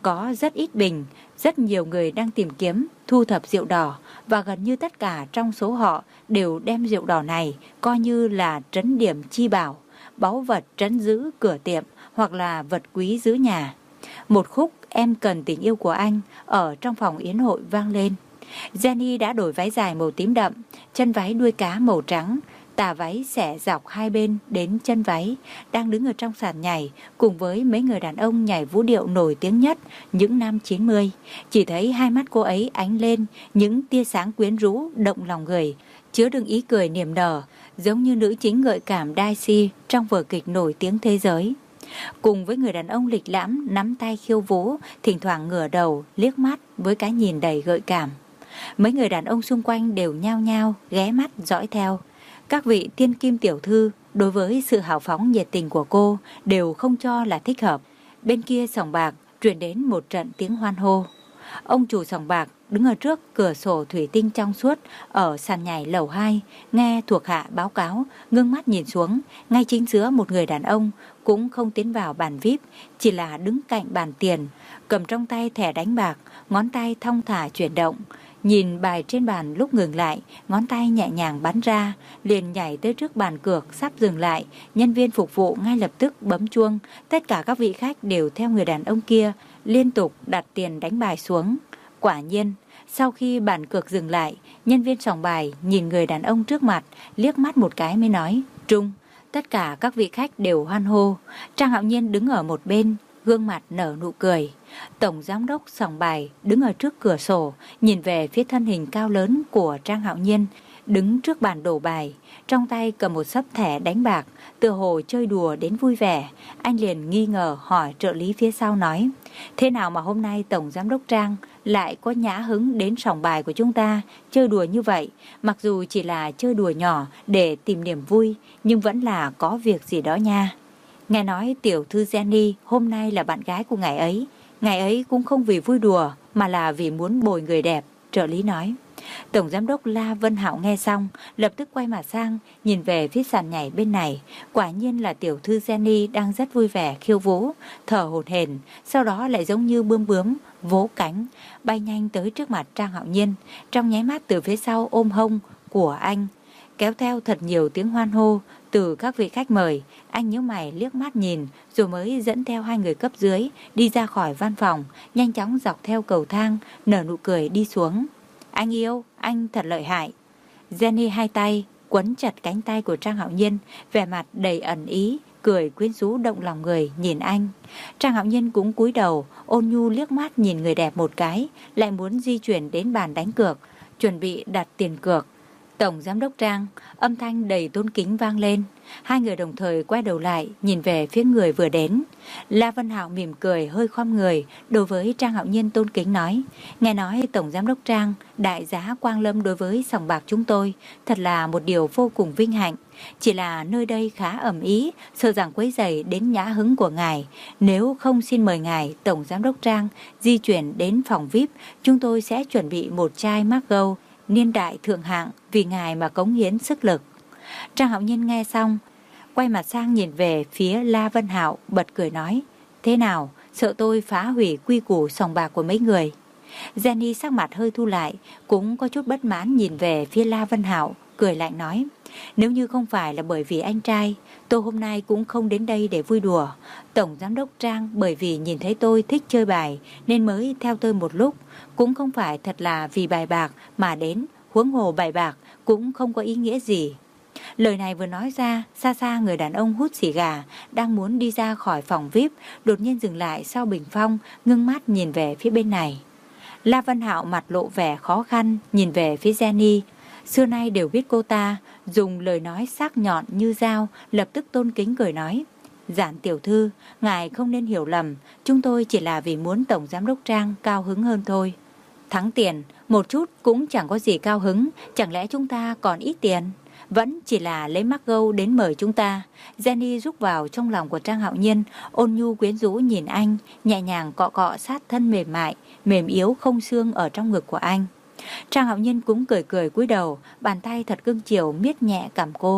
có rất ít bình, rất nhiều người đang tìm kiếm, thu thập rượu đỏ và gần như tất cả trong số họ đều đem rượu đỏ này coi như là trấn điểm chi bảo, báu vật trấn giữ cửa tiệm hoặc là vật quý giữ nhà. Một khúc Em Cần Tình Yêu Của Anh ở trong phòng yến hội vang lên. Jenny đã đổi váy dài màu tím đậm, chân váy đuôi cá màu trắng, tà váy xẻ dọc hai bên đến chân váy, đang đứng ở trong sàn nhảy cùng với mấy người đàn ông nhảy vũ điệu nổi tiếng nhất những năm chín mươi. Chỉ thấy hai mắt cô ấy ánh lên những tia sáng quyến rũ động lòng người, chứa đựng ý cười niềm nở, giống như nữ chính gợi cảm Daisy trong vở kịch nổi tiếng thế giới. Cùng với người đàn ông lịch lãm nắm tay khiêu vũ, thỉnh thoảng ngửa đầu liếc mắt với cái nhìn đầy gợi cảm. Mấy người đàn ông xung quanh đều nhao nhao ghé mắt dõi theo. Các vị thiên kim tiểu thư đối với sự hào phóng nhiệt tình của cô đều không cho là thích hợp. Bên kia sòng bạc truyền đến một trận tiếng hoan hô. Ông chủ sòng bạc đứng ở trước cửa sổ thủy tinh trong suốt ở sàn nhảy lầu hai, nghe thuộc hạ báo cáo, ngưng mắt nhìn xuống, ngay chính giữa một người đàn ông cũng không tiến vào bàn vi ai pi, chỉ là đứng cạnh bàn tiền, cầm trong tay thẻ đánh bạc, ngón tay thong thả chuyển động. Nhìn bài trên bàn lúc ngừng lại, ngón tay nhẹ nhàng bắn ra, liền nhảy tới trước bàn cược sắp dừng lại. Nhân viên phục vụ ngay lập tức bấm chuông. Tất cả các vị khách đều theo người đàn ông kia liên tục đặt tiền đánh bài xuống. Quả nhiên, sau khi bàn cược dừng lại, nhân viên sòng bài nhìn người đàn ông trước mặt, liếc mắt một cái mới nói trung. Tất cả các vị khách đều hoan hô. Trang Hạo Nhiên đứng ở một bên, gương mặt nở nụ cười. Tổng giám đốc sòng bài đứng ở trước cửa sổ, nhìn về phía thân hình cao lớn của Trang Hạo Nhiên, đứng trước bàn đổ bài, trong tay cầm một xấp thẻ đánh bạc, tựa hồ chơi đùa đến vui vẻ. Anh liền nghi ngờ hỏi trợ lý phía sau nói: thế nào mà hôm nay Tổng giám đốc Trang lại có nhã hứng đến sòng bài của chúng ta chơi đùa như vậy? Mặc dù chỉ là chơi đùa nhỏ để tìm niềm vui, nhưng vẫn là có việc gì đó nha. Nghe nói tiểu thư Jenny hôm nay là bạn gái của ngài ấy. Ngài ấy cũng không vì vui đùa mà là vì muốn bồi người đẹp, trợ lý nói. Tổng giám đốc La Vân Hạo nghe xong, lập tức quay mặt sang, nhìn về phía sàn nhảy bên này. Quả nhiên là tiểu thư Jenny đang rất vui vẻ khiêu vũ, thở hổn hển, sau đó lại giống như bướm bướm, vỗ cánh, bay nhanh tới trước mặt Trang Hạo Nhiên, trong nháy mắt từ phía sau ôm hông của anh, kéo theo thật nhiều tiếng hoan hô từ các vị khách mời. Anh nhíu mày liếc mắt nhìn, rồi mới dẫn theo hai người cấp dưới đi ra khỏi văn phòng, nhanh chóng dọc theo cầu thang, nở nụ cười đi xuống. Anh yêu, anh thật lợi hại. Jenny hai tay quấn chặt cánh tay của Trang Hạo Nhiên, vẻ mặt đầy ẩn ý, cười quyến rũ động lòng người nhìn anh. Trang Hạo Nhiên cũng cúi đầu, ôn nhu liếc mắt nhìn người đẹp một cái, lại muốn di chuyển đến bàn đánh cược, chuẩn bị đặt tiền cược. Tổng giám đốc Trang, âm thanh đầy tôn kính vang lên. Hai người đồng thời quay đầu lại, nhìn về phía người vừa đến. La Vân Hạo mỉm cười hơi khom người, đối với Trang Hạo Nhiên tôn kính nói: nghe nói Tổng giám đốc Trang đại giá quang lâm đối với sòng bạc chúng tôi, thật là một điều vô cùng vinh hạnh. Chỉ là nơi đây khá ẩm ý, sợ rằng quấy rầy đến nhã hứng của ngài. Nếu không xin mời ngài Tổng giám đốc Trang di chuyển đến phòng vi ai pi, chúng tôi sẽ chuẩn bị một chai Margaux niên đại thượng hạng vì ngài mà cống hiến sức lực. Trang Hạo Nhiên nghe xong, quay mặt sang nhìn về phía La Vân Hạo, bật cười nói: thế nào, sợ tôi phá hủy quy củ sòng bạc của mấy người? Jenny sắc mặt hơi thu lại, cũng có chút bất mãn nhìn về phía La Vân Hạo, cười lạnh nói: nếu như không phải là bởi vì anh trai, tôi hôm nay cũng không đến đây để vui đùa. Tổng giám đốc Trang bởi vì nhìn thấy tôi thích chơi bài nên mới theo tôi một lúc, cũng không phải thật là vì bài bạc mà đến, huống hồ bài bạc cũng không có ý nghĩa gì. Lời này vừa nói ra, xa xa người đàn ông hút xì gà đang muốn đi ra khỏi phòng vi ai pi đột nhiên dừng lại sau bình phong, ngưng mắt nhìn về phía bên này. La Vân Hạo mặt lộ vẻ khó khăn nhìn về phía Jenny. Xưa nay đều biết cô ta dùng lời nói sắc nhọn như dao, lập tức tôn kính cười nói: Giản tiểu thư, ngài không nên hiểu lầm, chúng tôi chỉ là vì muốn Tổng giám đốc Trang cao hứng hơn thôi. Thắng tiền, một chút cũng chẳng có gì cao hứng, chẳng lẽ chúng ta còn ít tiền? Vẫn chỉ là lấy Margaux đến mời chúng ta. Jenny rúc vào trong lòng của Trang Hạo Nhiên, ôn nhu quyến rũ nhìn anh, nhẹ nhàng cọ cọ sát thân mềm mại, mềm yếu không xương ở trong ngực của anh. Trang Hạo Nhiên cũng cười cười cúi đầu, bàn tay thật cưng chiều miết nhẹ cằm cô.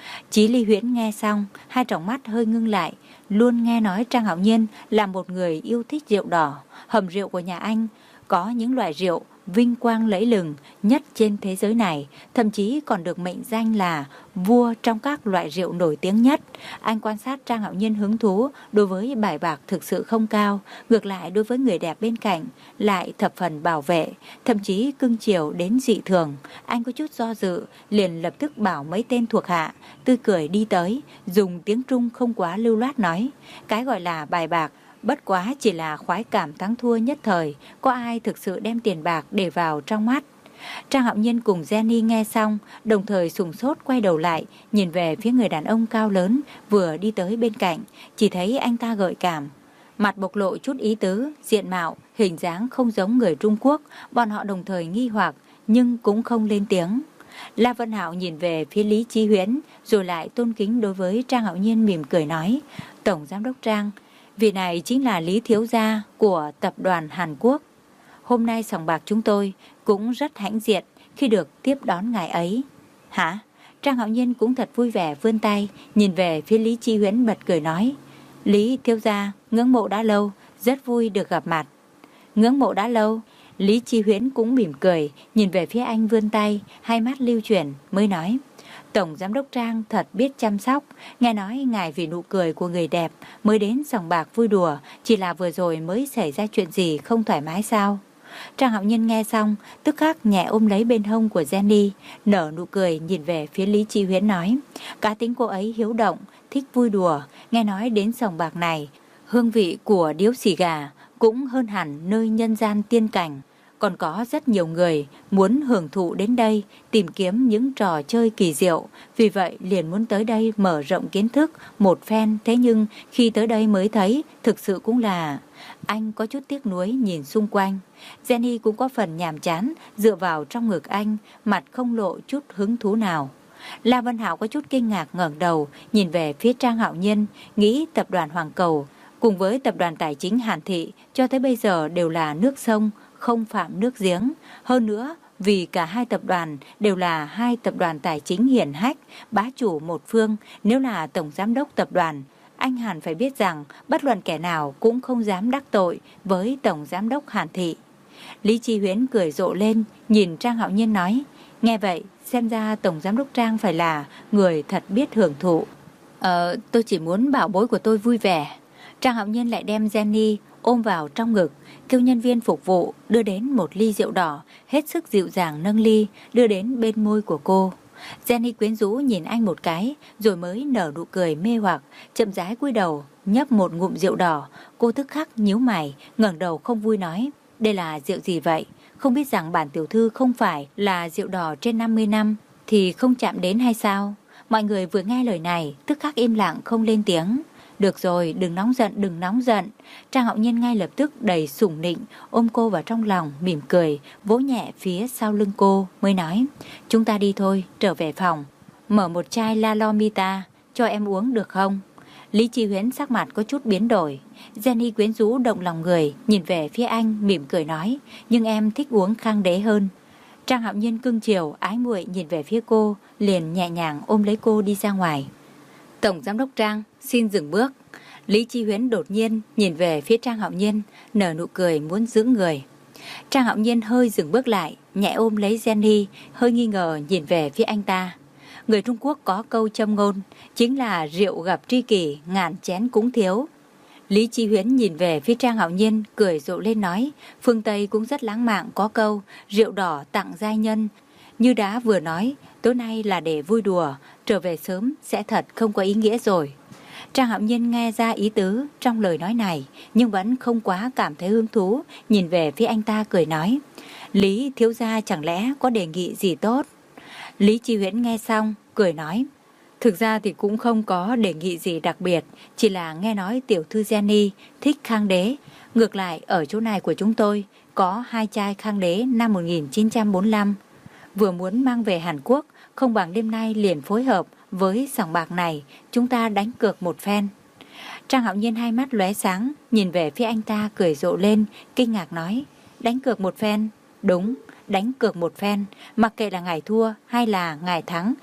Chí Ly Huyễn nghe xong, hai tròng mắt hơi ngưng lại. Luôn nghe nói Trang Hạo Nhiên là một người yêu thích rượu đỏ. Hầm rượu của nhà anh có những loại rượu vinh quang lẫy lừng nhất trên thế giới này, thậm chí còn được mệnh danh là vua trong các loại rượu nổi tiếng nhất. Anh quan sát Trang Hạo Nhiên hứng thú đối với bài bạc thực sự không cao, ngược lại đối với người đẹp bên cạnh lại thập phần bảo vệ, thậm chí cưng chiều đến dị thường. Anh có chút do dự, liền lập tức bảo mấy tên thuộc hạ tươi cười đi tới, dùng tiếng Trung không quá lưu loát nói: cái gọi là bài bạc bất quá chỉ là khoái cảm thắng thua nhất thời, có ai thực sự đem tiền bạc để vào trong mắt. Trang Hạo Nhiên cùng Jenny nghe xong, đồng thời sửng sốt quay đầu lại, nhìn về phía người đàn ông cao lớn vừa đi tới bên cạnh, chỉ thấy anh ta gợi cảm, mặt bộc lộ chút ý tứ, diện mạo, hình dáng không giống người Trung Quốc. Bọn họ đồng thời nghi hoặc nhưng cũng không lên tiếng. La Vân Hạo nhìn về phía Lý Chí Huyễn, rồi lại tôn kính đối với Trang Hạo Nhiên mỉm cười nói: Tổng Giám đốc Trang, vị này chính là Lý thiếu gia của tập đoàn Hàn Quốc. Hôm nay sòng bạc chúng tôi cũng rất hãnh diện khi được tiếp đón ngài ấy. Hả? Trang Hạo Nhiên cũng thật vui vẻ vươn tay, nhìn về phía Lý Chí Huyễn bật cười nói: Lý thiếu gia, ngưỡng mộ đã lâu, rất vui được gặp mặt. Ngưỡng mộ đã lâu? Lý Chí Huyễn cũng mỉm cười, nhìn về phía anh vươn tay, hai mắt lưu chuyển mới nói: Tổng Giám đốc Trang thật biết chăm sóc. Nghe nói ngài vì nụ cười của người đẹp mới đến sòng bạc vui đùa, chỉ là vừa rồi mới xảy ra chuyện gì không thoải mái sao? Trang Hạo Nhiên nghe xong, tức khắc nhẹ ôm lấy bên hông của Jenny, nở nụ cười nhìn về phía Lý Chí Huyễn nói: cá tính cô ấy hiếu động, thích vui đùa. Nghe nói đến sòng bạc này, hương vị của điếu xì gà cũng hơn hẳn nơi nhân gian tiên cảnh. Còn có rất nhiều người muốn hưởng thụ đến đây, tìm kiếm những trò chơi kỳ diệu, vì vậy liền muốn tới đây mở rộng kiến thức một phen. Thế nhưng khi tới đây mới thấy, thực sự cũng là... Anh có chút tiếc nuối nhìn xung quanh. Jenny cũng có phần nhàm chán, dựa vào trong ngực anh, mặt không lộ chút hứng thú nào. La Vân Hạo có chút kinh ngạc ngẩng đầu, nhìn về phía Trang Hạo Nhiên, nghĩ tập đoàn Hoàng Cầu cùng với tập đoàn tài chính Hàn Thị cho tới bây giờ đều là nước sông không phạm nước giếng. Hơn nữa, vì cả hai tập đoàn đều là hai tập đoàn tài chính hiển hách, bá chủ một phương, nếu là tổng giám đốc tập đoàn, anh hẳn phải biết rằng bất luận kẻ nào cũng không dám đắc tội với tổng giám đốc Hàn Thị. Lý Chí Huyễn cười rộ lên, nhìn Trang Hạo Nhiên nói: nghe vậy, xem ra tổng giám đốc Trang phải là người thật biết hưởng thụ. Ờ, tôi chỉ muốn bảo bối của tôi vui vẻ. Trang Hạo Nhiên lại đem Jenny ôm vào trong ngực, kêu nhân viên phục vụ đưa đến một ly rượu đỏ, hết sức dịu dàng nâng ly đưa đến bên môi của cô. Jenny quyến rũ nhìn anh một cái, rồi mới nở nụ cười mê hoặc, chậm rãi cúi đầu nhấp một ngụm rượu đỏ. Cô tức khắc nhíu mày, ngẩng đầu không vui nói: đây là rượu gì vậy? Không biết rằng bản tiểu thư không phải là rượu đỏ trên năm mươi năm thì không chạm đến hay sao? Mọi người vừa nghe lời này tức khắc im lặng không lên tiếng. Được rồi, đừng nóng giận, đừng nóng giận. Trang Hạo Nhiên ngay lập tức đầy sủng nịnh, ôm cô vào trong lòng, mỉm cười, vỗ nhẹ phía sau lưng cô, mới nói: chúng ta đi thôi, trở về phòng. Mở một chai La Lomita cho em uống được không? Lý Chí Huyễn sắc mặt có chút biến đổi. Jenny quyến rũ động lòng người, nhìn về phía anh, mỉm cười nói: nhưng em thích uống khang đế hơn. Trang Hạo Nhiên cưng chiều, ái muội nhìn về phía cô, liền nhẹ nhàng ôm lấy cô đi ra ngoài. Tổng giám đốc Trang, xin dừng bước. Lý Chí Huyễn đột nhiên nhìn về phía Trang Hạo Nhiên, nở nụ cười muốn giữ người. Trang Hạo Nhiên hơi dừng bước lại, nhẹ ôm lấy Jenny, hơi nghi ngờ nhìn về phía anh ta. Người Trung Quốc có câu châm ngôn, chính là rượu gặp tri kỷ, ngàn chén cũng thiếu. Lý Chí Huyễn nhìn về phía Trang Hạo Nhiên, cười rộ lên nói: phương Tây cũng rất lãng mạn, có câu rượu đỏ tặng giai nhân. Như đã vừa nói, tối nay là để vui đùa, trở về sớm sẽ thật không có ý nghĩa rồi. Trang Hạo Nhiên nghe ra ý tứ trong lời nói này, nhưng vẫn không quá cảm thấy hứng thú, nhìn về phía anh ta cười nói: Lý thiếu gia chẳng lẽ có đề nghị gì tốt? Lý Chí Huyễn nghe xong, cười nói: thực ra thì cũng không có đề nghị gì đặc biệt, chỉ là nghe nói tiểu thư Jenny thích khang đế. Ngược lại ở chỗ này của chúng tôi có hai chai khang đế năm một nghìn chín trăm bốn mươi lăm, vừa muốn mang về Hàn Quốc, không bằng đêm nay liền phối hợp với sòng bạc này, chúng ta đánh cược một phen. Trang Hạo Nhiên hai mắt lóe sáng, nhìn về phía anh ta cười rộ lên, kinh ngạc nói: đánh cược một phen? Đúng, đánh cược một phen, mặc kệ là ngài thua hay là ngài thắng,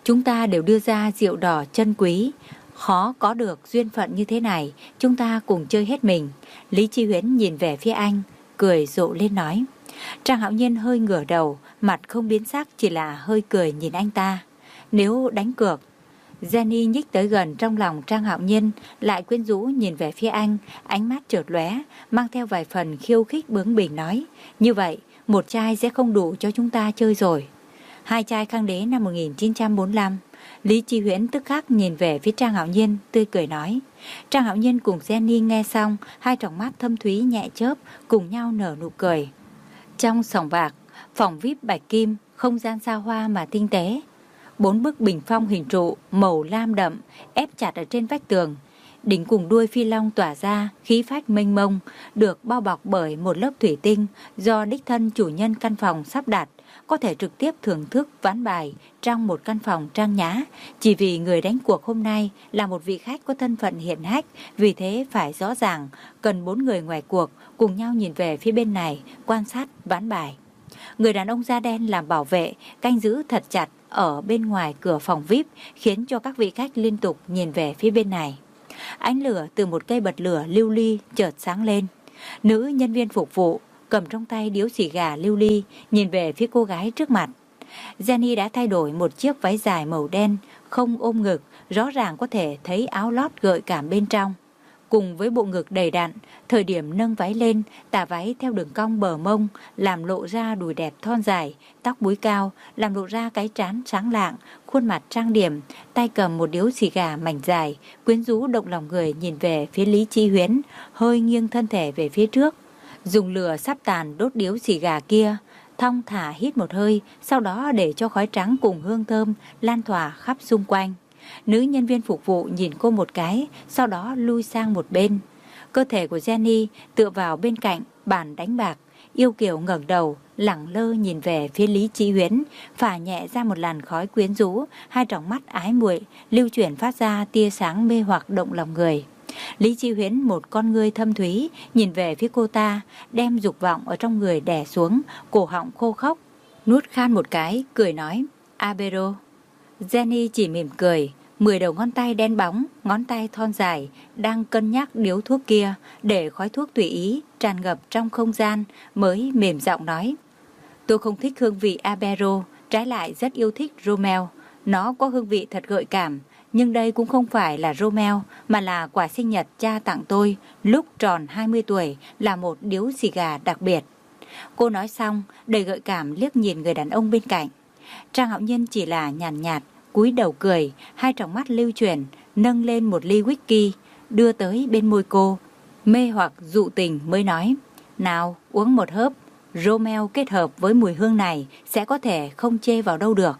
Chúng ta đều đưa ra rượu đỏ chân quý, khó có được duyên phận như thế này, chúng ta cùng chơi hết mình. Lý Chi Huyến nhìn về phía anh, cười rộ lên nói. Trang Hạo Nhiên hơi ngửa đầu, mặt không biến sắc, chỉ là hơi cười nhìn anh ta. Nếu đánh cược. Jenny nhích tới gần trong lòng Trang Hạo Nhiên, lại quyến rũ nhìn về phía anh, ánh mắt chợt lóe, mang theo vài phần khiêu khích bướng bỉnh nói. Như vậy, một chai sẽ không đủ cho chúng ta chơi rồi. Hai chai Khang Đế năm một nghìn chín trăm bốn mươi lăm. Lý Chi Huyễn tức khắc nhìn về phía Trang Hạo Nhiên, tươi cười nói. Trang Hạo Nhiên cùng Jenny nghe xong, hai tròng mắt thâm thúy nhẹ chớp, cùng nhau nở nụ cười. Trong sòng bạc, phòng vi ai pi bạch kim, không gian xa hoa mà tinh tế. Bốn bức bình phong hình trụ màu lam đậm ép chặt ở trên vách tường. Đỉnh cùng đuôi phi long tỏa ra khí phách mênh mông, được bao bọc bởi một lớp thủy tinh do đích thân chủ nhân căn phòng sắp đặt, có thể trực tiếp thưởng thức ván bài trong một căn phòng trang nhã. Chỉ vì người đánh cuộc hôm nay là một vị khách có thân phận hiển hách, vì thế phải rõ ràng cần bốn người ngoài cuộc cùng nhau nhìn về phía bên này quan sát ván bài. Người đàn ông da đen làm bảo vệ, canh giữ thật chặt ở bên ngoài cửa phòng vi ai pi, khiến cho các vị khách liên tục nhìn về phía bên này. Ánh lửa từ một cây bật lửa lưu ly chợt sáng lên. Nữ nhân viên phục vụ cầm trong tay điếu xì gà lưu ly, nhìn về phía cô gái trước mặt. Jenny đã thay đổi một chiếc váy dài màu đen, không ôm ngực, rõ ràng có thể thấy áo lót gợi cảm bên trong. Cùng với bộ ngực đầy đặn, thời điểm nâng váy lên, tà váy theo đường cong bờ mông, làm lộ ra đùi đẹp thon dài, tóc búi cao, làm lộ ra cái trán sáng lạng, khuôn mặt trang điểm, tay cầm một điếu xì gà mảnh dài, quyến rũ động lòng người nhìn về phía Lý Chi Huyến, hơi nghiêng thân thể về phía trước. Dùng lửa sắp tàn đốt điếu xì gà kia, thong thả hít một hơi, sau đó để cho khói trắng cùng hương thơm lan tỏa khắp xung quanh. Nữ nhân viên phục vụ nhìn cô một cái, sau đó lui sang một bên. Cơ thể của Jenny tựa vào bên cạnh bàn đánh bạc, yêu kiều ngẩng đầu, lẳng lơ nhìn về phía Lý Chi Huyến, phả nhẹ ra một làn khói quyến rũ, hai tròng mắt ái muội lưu chuyển phát ra tia sáng mê hoặc động lòng người. Lý Chi Huyến một con ngươi thâm thúy nhìn về phía cô ta, đem dục vọng ở trong người đè xuống, cổ họng khô khốc, nuốt khan một cái, cười nói, Abero. Jenny chỉ mỉm cười, mười đầu ngón tay đen bóng, ngón tay thon dài, đang cân nhắc điếu thuốc kia, để khói thuốc tùy ý, tràn ngập trong không gian, mới mềm giọng nói. Tôi không thích hương vị Abero, trái lại rất yêu thích Romeo. Nó có hương vị thật gợi cảm, nhưng đây cũng không phải là Romeo, mà là quà sinh nhật cha tặng tôi lúc tròn hai mươi tuổi, là một điếu xì gà đặc biệt. Cô nói xong, đầy gợi cảm liếc nhìn người đàn ông bên cạnh. Trang Hạo Nhiên chỉ là nhàn nhạt, cúi đầu cười, hai tròng mắt lưu chuyển, nâng lên một ly whisky, đưa tới bên môi cô, mê hoặc dụ tình mới nói, nào uống một hớp, Romeo kết hợp với mùi hương này sẽ có thể không chê vào đâu được.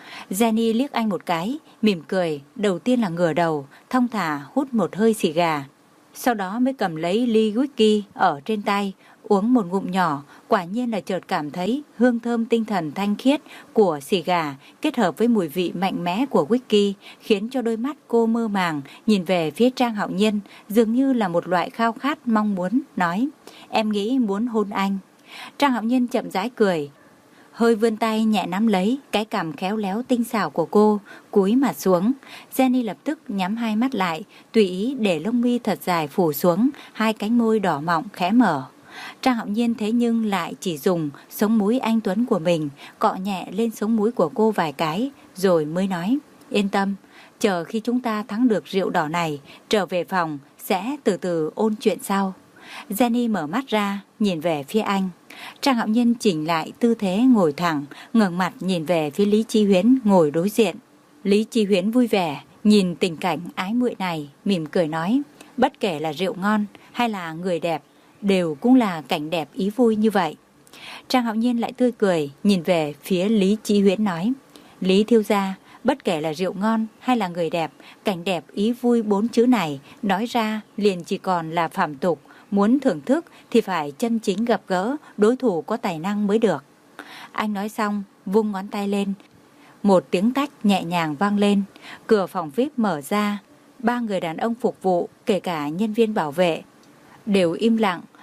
Jenny liếc anh một cái, mỉm cười, đầu tiên là ngửa đầu, thong thả hút một hơi xì gà, sau đó mới cầm lấy ly whisky ở trên tay, uống một ngụm nhỏ, quả nhiên là chợt cảm thấy hương thơm tinh thần thanh khiết của xì gà kết hợp với mùi vị mạnh mẽ của whisky, khiến cho đôi mắt cô mơ màng nhìn về phía Trang Hạo Nhiên, dường như là một loại khao khát mong muốn, nói, em nghĩ muốn hôn anh. Trang Hạo Nhiên chậm rãi cười, hơi vươn tay nhẹ nắm lấy cái cằm khéo léo tinh xảo của cô, cúi mặt xuống. Jenny lập tức nhắm hai mắt lại, tùy ý để lông mi thật dài phủ xuống, hai cánh môi đỏ mọng khẽ mở. Trang Hạo Nhiên thế nhưng lại chỉ dùng sống mũi anh tuấn của mình cọ nhẹ lên sống mũi của cô vài cái, rồi mới nói, yên tâm, chờ khi chúng ta thắng được rượu đỏ này, trở về phòng sẽ từ từ ôn chuyện sau. Jenny mở mắt ra, nhìn về phía anh. Trang Hạo Nhiên chỉnh lại tư thế ngồi thẳng, ngẩng mặt nhìn về phía Lý Chi Huyến ngồi đối diện. Lý Chi Huyến vui vẻ nhìn tình cảnh ái muội này, mỉm cười nói, bất kể là rượu ngon hay là người đẹp, đều cũng là cảnh đẹp ý vui như vậy. Trang Hạo Nhiên lại tươi cười nhìn về phía Lý Chi Huyến nói, Lý thiếu gia, bất kể là rượu ngon hay là người đẹp, cảnh đẹp ý vui bốn chữ này nói ra liền chỉ còn là phàm tục, muốn thưởng thức thì phải chân chính gặp gỡ đối thủ có tài năng mới được. Anh nói xong, vung ngón tay lên, một tiếng tách nhẹ nhàng vang lên, cửa phòng vi ai pi mở ra, ba người đàn ông phục vụ, kể cả nhân viên bảo vệ, đều im lặng,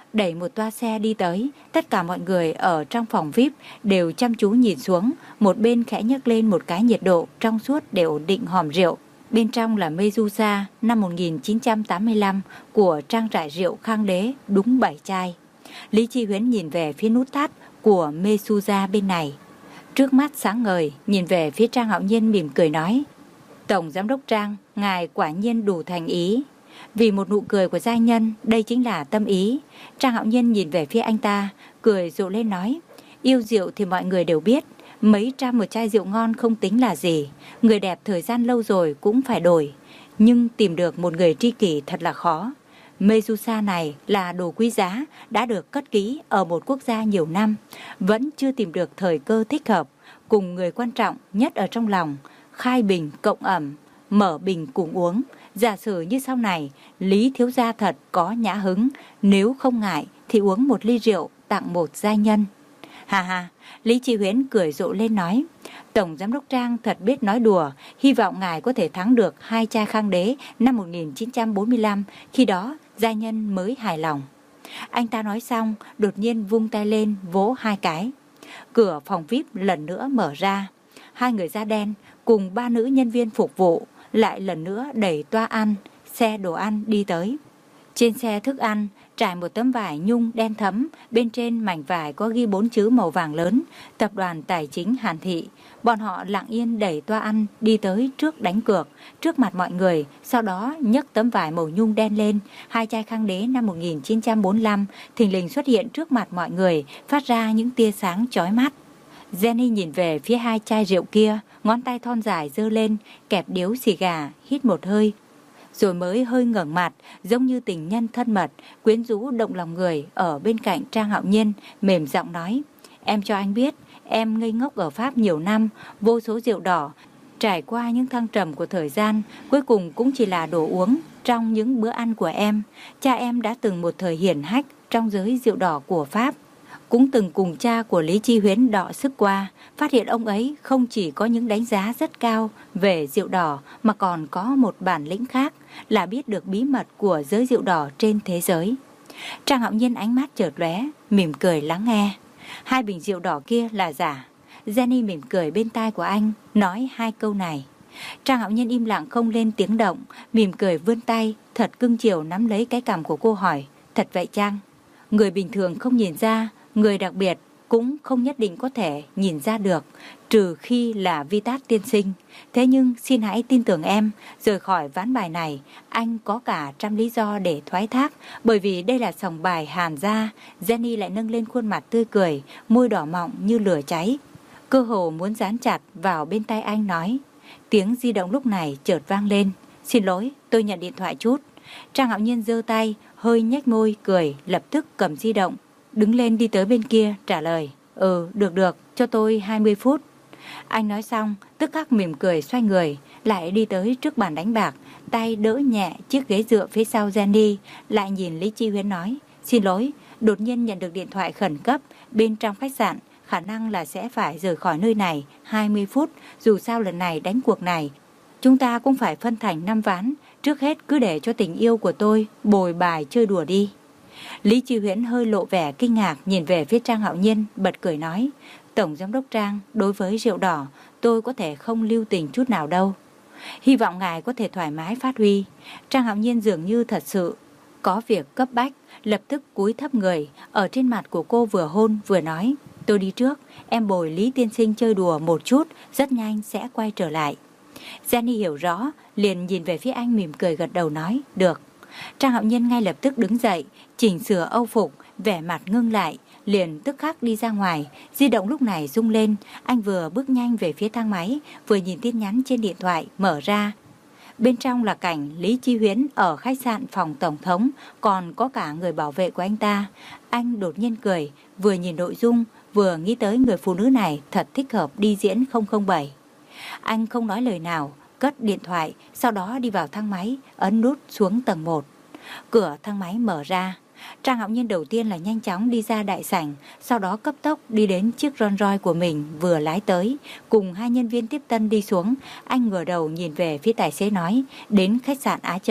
đẩy một toa xe đi tới. Tất cả mọi người ở trong phòng vi ai pi đều chăm chú nhìn xuống. Một bên khẽ nhấc lên một cái nhiệt độ trong suốt để ổn định hòm rượu. Bên trong là Medusa năm một nghìn chín trăm tám mươi lăm của trang trại rượu Khang Đế, đúng bảy chai. Lý Chi Huyến nhìn về phía nút thắt của Medusa bên này. Trước mắt sáng ngời, nhìn về phía Trang Hạo Nhiên mỉm cười nói: Tổng Giám đốc Trang, ngài quả nhiên đủ thành ý. Vì một nụ cười của giai nhân, đây chính là tâm ý. Trang Hạo Nhiên nhìn về phía anh ta, cười rộ lên nói: Yêu rượu thì mọi người đều biết, mấy trăm một chai rượu ngon không tính là gì. Người đẹp thời gian lâu rồi cũng phải đổi, nhưng tìm được một người tri kỷ thật là khó. Medusa này là đồ quý giá, đã được cất kỹ ở một quốc gia nhiều năm, vẫn chưa tìm được thời cơ thích hợp, cùng người quan trọng nhất ở trong lòng, khai bình cộng ẩm, mở bình cùng uống. Giả sử như sau này, Lý thiếu gia thật có nhã hứng, nếu không ngại thì uống một ly rượu tặng một giai nhân. Hà hà, Lý Chi Huyến cười rộ lên nói: Tổng Giám đốc Trang thật biết nói đùa, hy vọng ngài có thể thắng được hai chai Khang Đế năm một nghìn chín trăm bốn mươi lăm, khi đó giai nhân mới hài lòng. Anh ta nói xong, đột nhiên vung tay lên vỗ hai cái. Cửa phòng vi ai pi lần nữa mở ra. Hai người da đen cùng ba nữ nhân viên phục vụ lại lần nữa đẩy toa ăn, xe đồ ăn đi tới. Trên xe thức ăn trải một tấm vải nhung đen thẫm, bên trên mảnh vải có ghi bốn chữ màu vàng lớn: Tập đoàn Tài chính Hàn Thị. Bọn họ lặng yên đẩy toa ăn đi tới trước đánh cược, trước mặt mọi người, sau đó nhấc tấm vải màu nhung đen lên. Hai chai Khang Đế năm một nghìn chín trăm bốn mươi lăm thình lình xuất hiện trước mặt mọi người, phát ra những tia sáng chói mắt. Jenny nhìn về phía hai chai rượu kia, ngón tay thon dài giơ lên, kẹp điếu xì gà, hít một hơi, rồi mới hơi ngẩng mặt, giống như tình nhân thân mật, quyến rũ động lòng người. Ở bên cạnh Trang Hạo Nhiên mềm giọng nói: Em cho anh biết, em ngây ngốc ở Pháp nhiều năm, vô số rượu đỏ, trải qua những thăng trầm của thời gian, cuối cùng cũng chỉ là đồ uống trong những bữa ăn của em. Cha em đã từng một thời hiển hách trong giới rượu đỏ của Pháp, cũng từng cùng cha của Lý Chi Huyến đọ sức qua, phát hiện ông ấy không chỉ có những đánh giá rất cao về rượu đỏ mà còn có một bản lĩnh khác, là biết được bí mật của giới rượu đỏ trên thế giới. Trang Hạo Nhiên ánh mắt chợt lóe, mỉm cười lắng nghe. Hai bình rượu đỏ kia là giả. Jenny mỉm cười bên tai của anh, nói hai câu này. Trang Hạo Nhiên im lặng không lên tiếng động, mỉm cười vươn tay, thật cưng chiều nắm lấy cái cằm của cô hỏi: Thật vậy chăng? Người bình thường không nhìn ra, người đặc biệt cũng không nhất định có thể nhìn ra được, trừ khi là Vi Tát tiên sinh. Thế nhưng xin hãy tin tưởng em, rời khỏi ván bài này, anh có cả trăm lý do để thoái thác, bởi vì đây là sòng bài Hàn gia. Jenny lại nâng lên khuôn mặt tươi cười, môi đỏ mọng như lửa cháy, cơ hồ muốn dán chặt vào bên tay anh nói. Tiếng di động lúc này chợt vang lên. Xin lỗi, tôi nhận điện thoại chút. Trang Hạo Nhiên giơ tay, hơi nhếch môi cười, lập tức cầm di động, đứng lên đi tới bên kia trả lời: Ừ, được được, cho tôi hai mươi phút. Anh nói xong, tức khắc mỉm cười xoay người, lại đi tới trước bàn đánh bạc, tay đỡ nhẹ chiếc ghế dựa phía sau Jenny, lại nhìn Lý Chi Huyến nói: Xin lỗi, đột nhiên nhận được điện thoại khẩn cấp bên trong khách sạn, khả năng là sẽ phải rời khỏi nơi này hai mươi phút. Dù sao lần này đánh cuộc này, chúng ta cũng phải phân thành năm ván. Trước hết cứ để cho tình yêu của tôi bồi bài chơi đùa đi. Lý Chi Huyến hơi lộ vẻ kinh ngạc, nhìn về phía Trang Hạo Nhiên, bật cười nói: Tổng Giám đốc Trang, đối với rượu đỏ tôi có thể không lưu tình chút nào đâu. Hy vọng ngài có thể thoải mái phát huy. Trang Hạo Nhiên dường như thật sự có việc cấp bách, lập tức cúi thấp người, ở trên mặt của cô vừa hôn vừa nói: Tôi đi trước, em bồi Lý tiên sinh chơi đùa một chút, rất nhanh sẽ quay trở lại. Jenny hiểu rõ, liền nhìn về phía anh mỉm cười gật đầu nói: Được. Trang Hạo Nhiên ngay lập tức đứng dậy, chỉnh sửa âu phục, vẻ mặt ngưng lại, liền tức khắc đi ra ngoài. Di động lúc này rung lên, anh vừa bước nhanh về phía thang máy, vừa nhìn tin nhắn trên điện thoại mở ra. Bên trong là cảnh Lý Chi Huyến ở khách sạn phòng tổng thống, còn có cả người bảo vệ của anh ta. Anh đột nhiên cười, vừa nhìn nội dung, vừa nghĩ tới người phụ nữ này thật thích hợp đi diễn không không bảy. Anh không nói lời nào, cất điện thoại, sau đó đi vào thang máy, ấn nút xuống tầng một. Cửa thang máy mở ra. Trang Hạo Nhiên đầu tiên là nhanh chóng đi ra đại sảnh, sau đó cấp tốc đi đến chiếc Rolls Royce của mình vừa lái tới, cùng hai nhân viên tiếp tân đi xuống. Anh ngửa đầu nhìn về phía tài xế nói: Đến khách sạn Á Châu.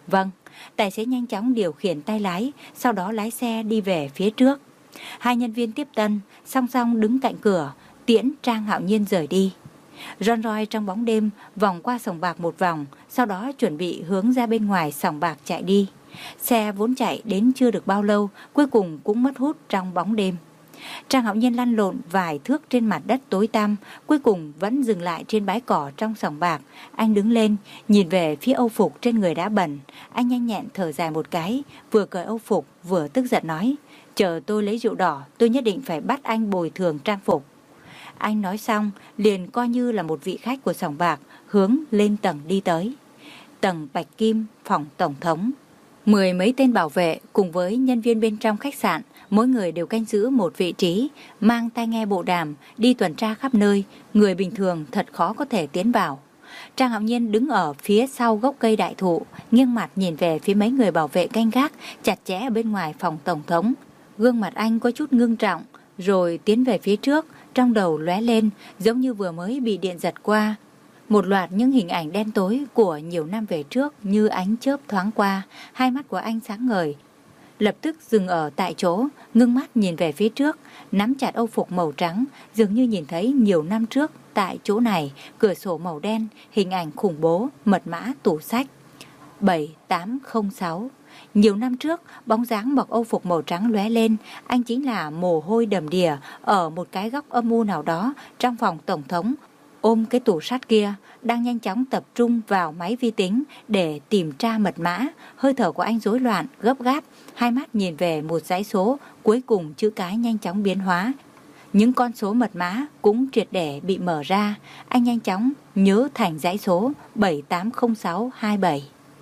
Vâng. Tài xế nhanh chóng điều khiển tay lái, sau đó lái xe đi về phía trước. Hai nhân viên tiếp tân song song đứng cạnh cửa, tiễn Trang Hạo Nhiên rời đi. Ron roi trong bóng đêm vòng qua sòng bạc một vòng, sau đó chuẩn bị hướng ra bên ngoài sòng bạc chạy đi. Xe vốn chạy đến chưa được bao lâu, cuối cùng cũng mất hút trong bóng đêm. Trang Hạo Nhiên lăn lộn vài thước trên mặt đất tối tăm, cuối cùng vẫn dừng lại trên bãi cỏ trong sòng bạc. Anh đứng lên, nhìn về phía âu phục trên người đã bẩn. Anh nhanh nhẹn thở dài một cái, vừa cởi âu phục vừa tức giận nói: chờ tôi lấy rượu đỏ, tôi nhất định phải bắt anh bồi thường trang phục. Anh nói xong, liền coi như là một vị khách của sòng bạc, hướng lên tầng đi tới. Tầng Bạch Kim, phòng tổng thống. Mười mấy tên bảo vệ cùng với nhân viên bên trong khách sạn, mỗi người đều canh giữ một vị trí, mang tai nghe bộ đàm, đi tuần tra khắp nơi, người bình thường thật khó có thể tiến vào. Trang Hạo Nhiên đứng ở phía sau gốc cây đại thụ, nghiêng mặt nhìn về phía mấy người bảo vệ canh gác chặt chẽ ở bên ngoài phòng tổng thống. Gương mặt anh có chút ngưng trọng, rồi tiến về phía trước, trong đầu lóe lên giống như vừa mới bị điện giật qua. Một loạt những hình ảnh đen tối của nhiều năm về trước như ánh chớp thoáng qua, hai mắt của anh sáng ngời. Lập tức dừng ở tại chỗ, ngưng mắt nhìn về phía trước, nắm chặt âu phục màu trắng, dường như nhìn thấy nhiều năm trước tại chỗ này, cửa sổ màu đen, hình ảnh khủng bố, mật mã tủ sách bảy tám không sáu. Nhiều năm trước, bóng dáng mặc âu phục màu trắng lóe lên, anh chính là mồ hôi đầm đìa ở một cái góc âm u nào đó trong phòng tổng thống, ôm cái tủ sắt kia, đang nhanh chóng tập trung vào máy vi tính để tìm tra mật mã. Hơi thở của anh rối loạn, gấp gáp, hai mắt nhìn về một dãy số, cuối cùng chữ cái nhanh chóng biến hóa. Những con số mật mã cũng triệt để bị mở ra, anh nhanh chóng nhớ thành dãy số bảy tám không sáu hai bảy.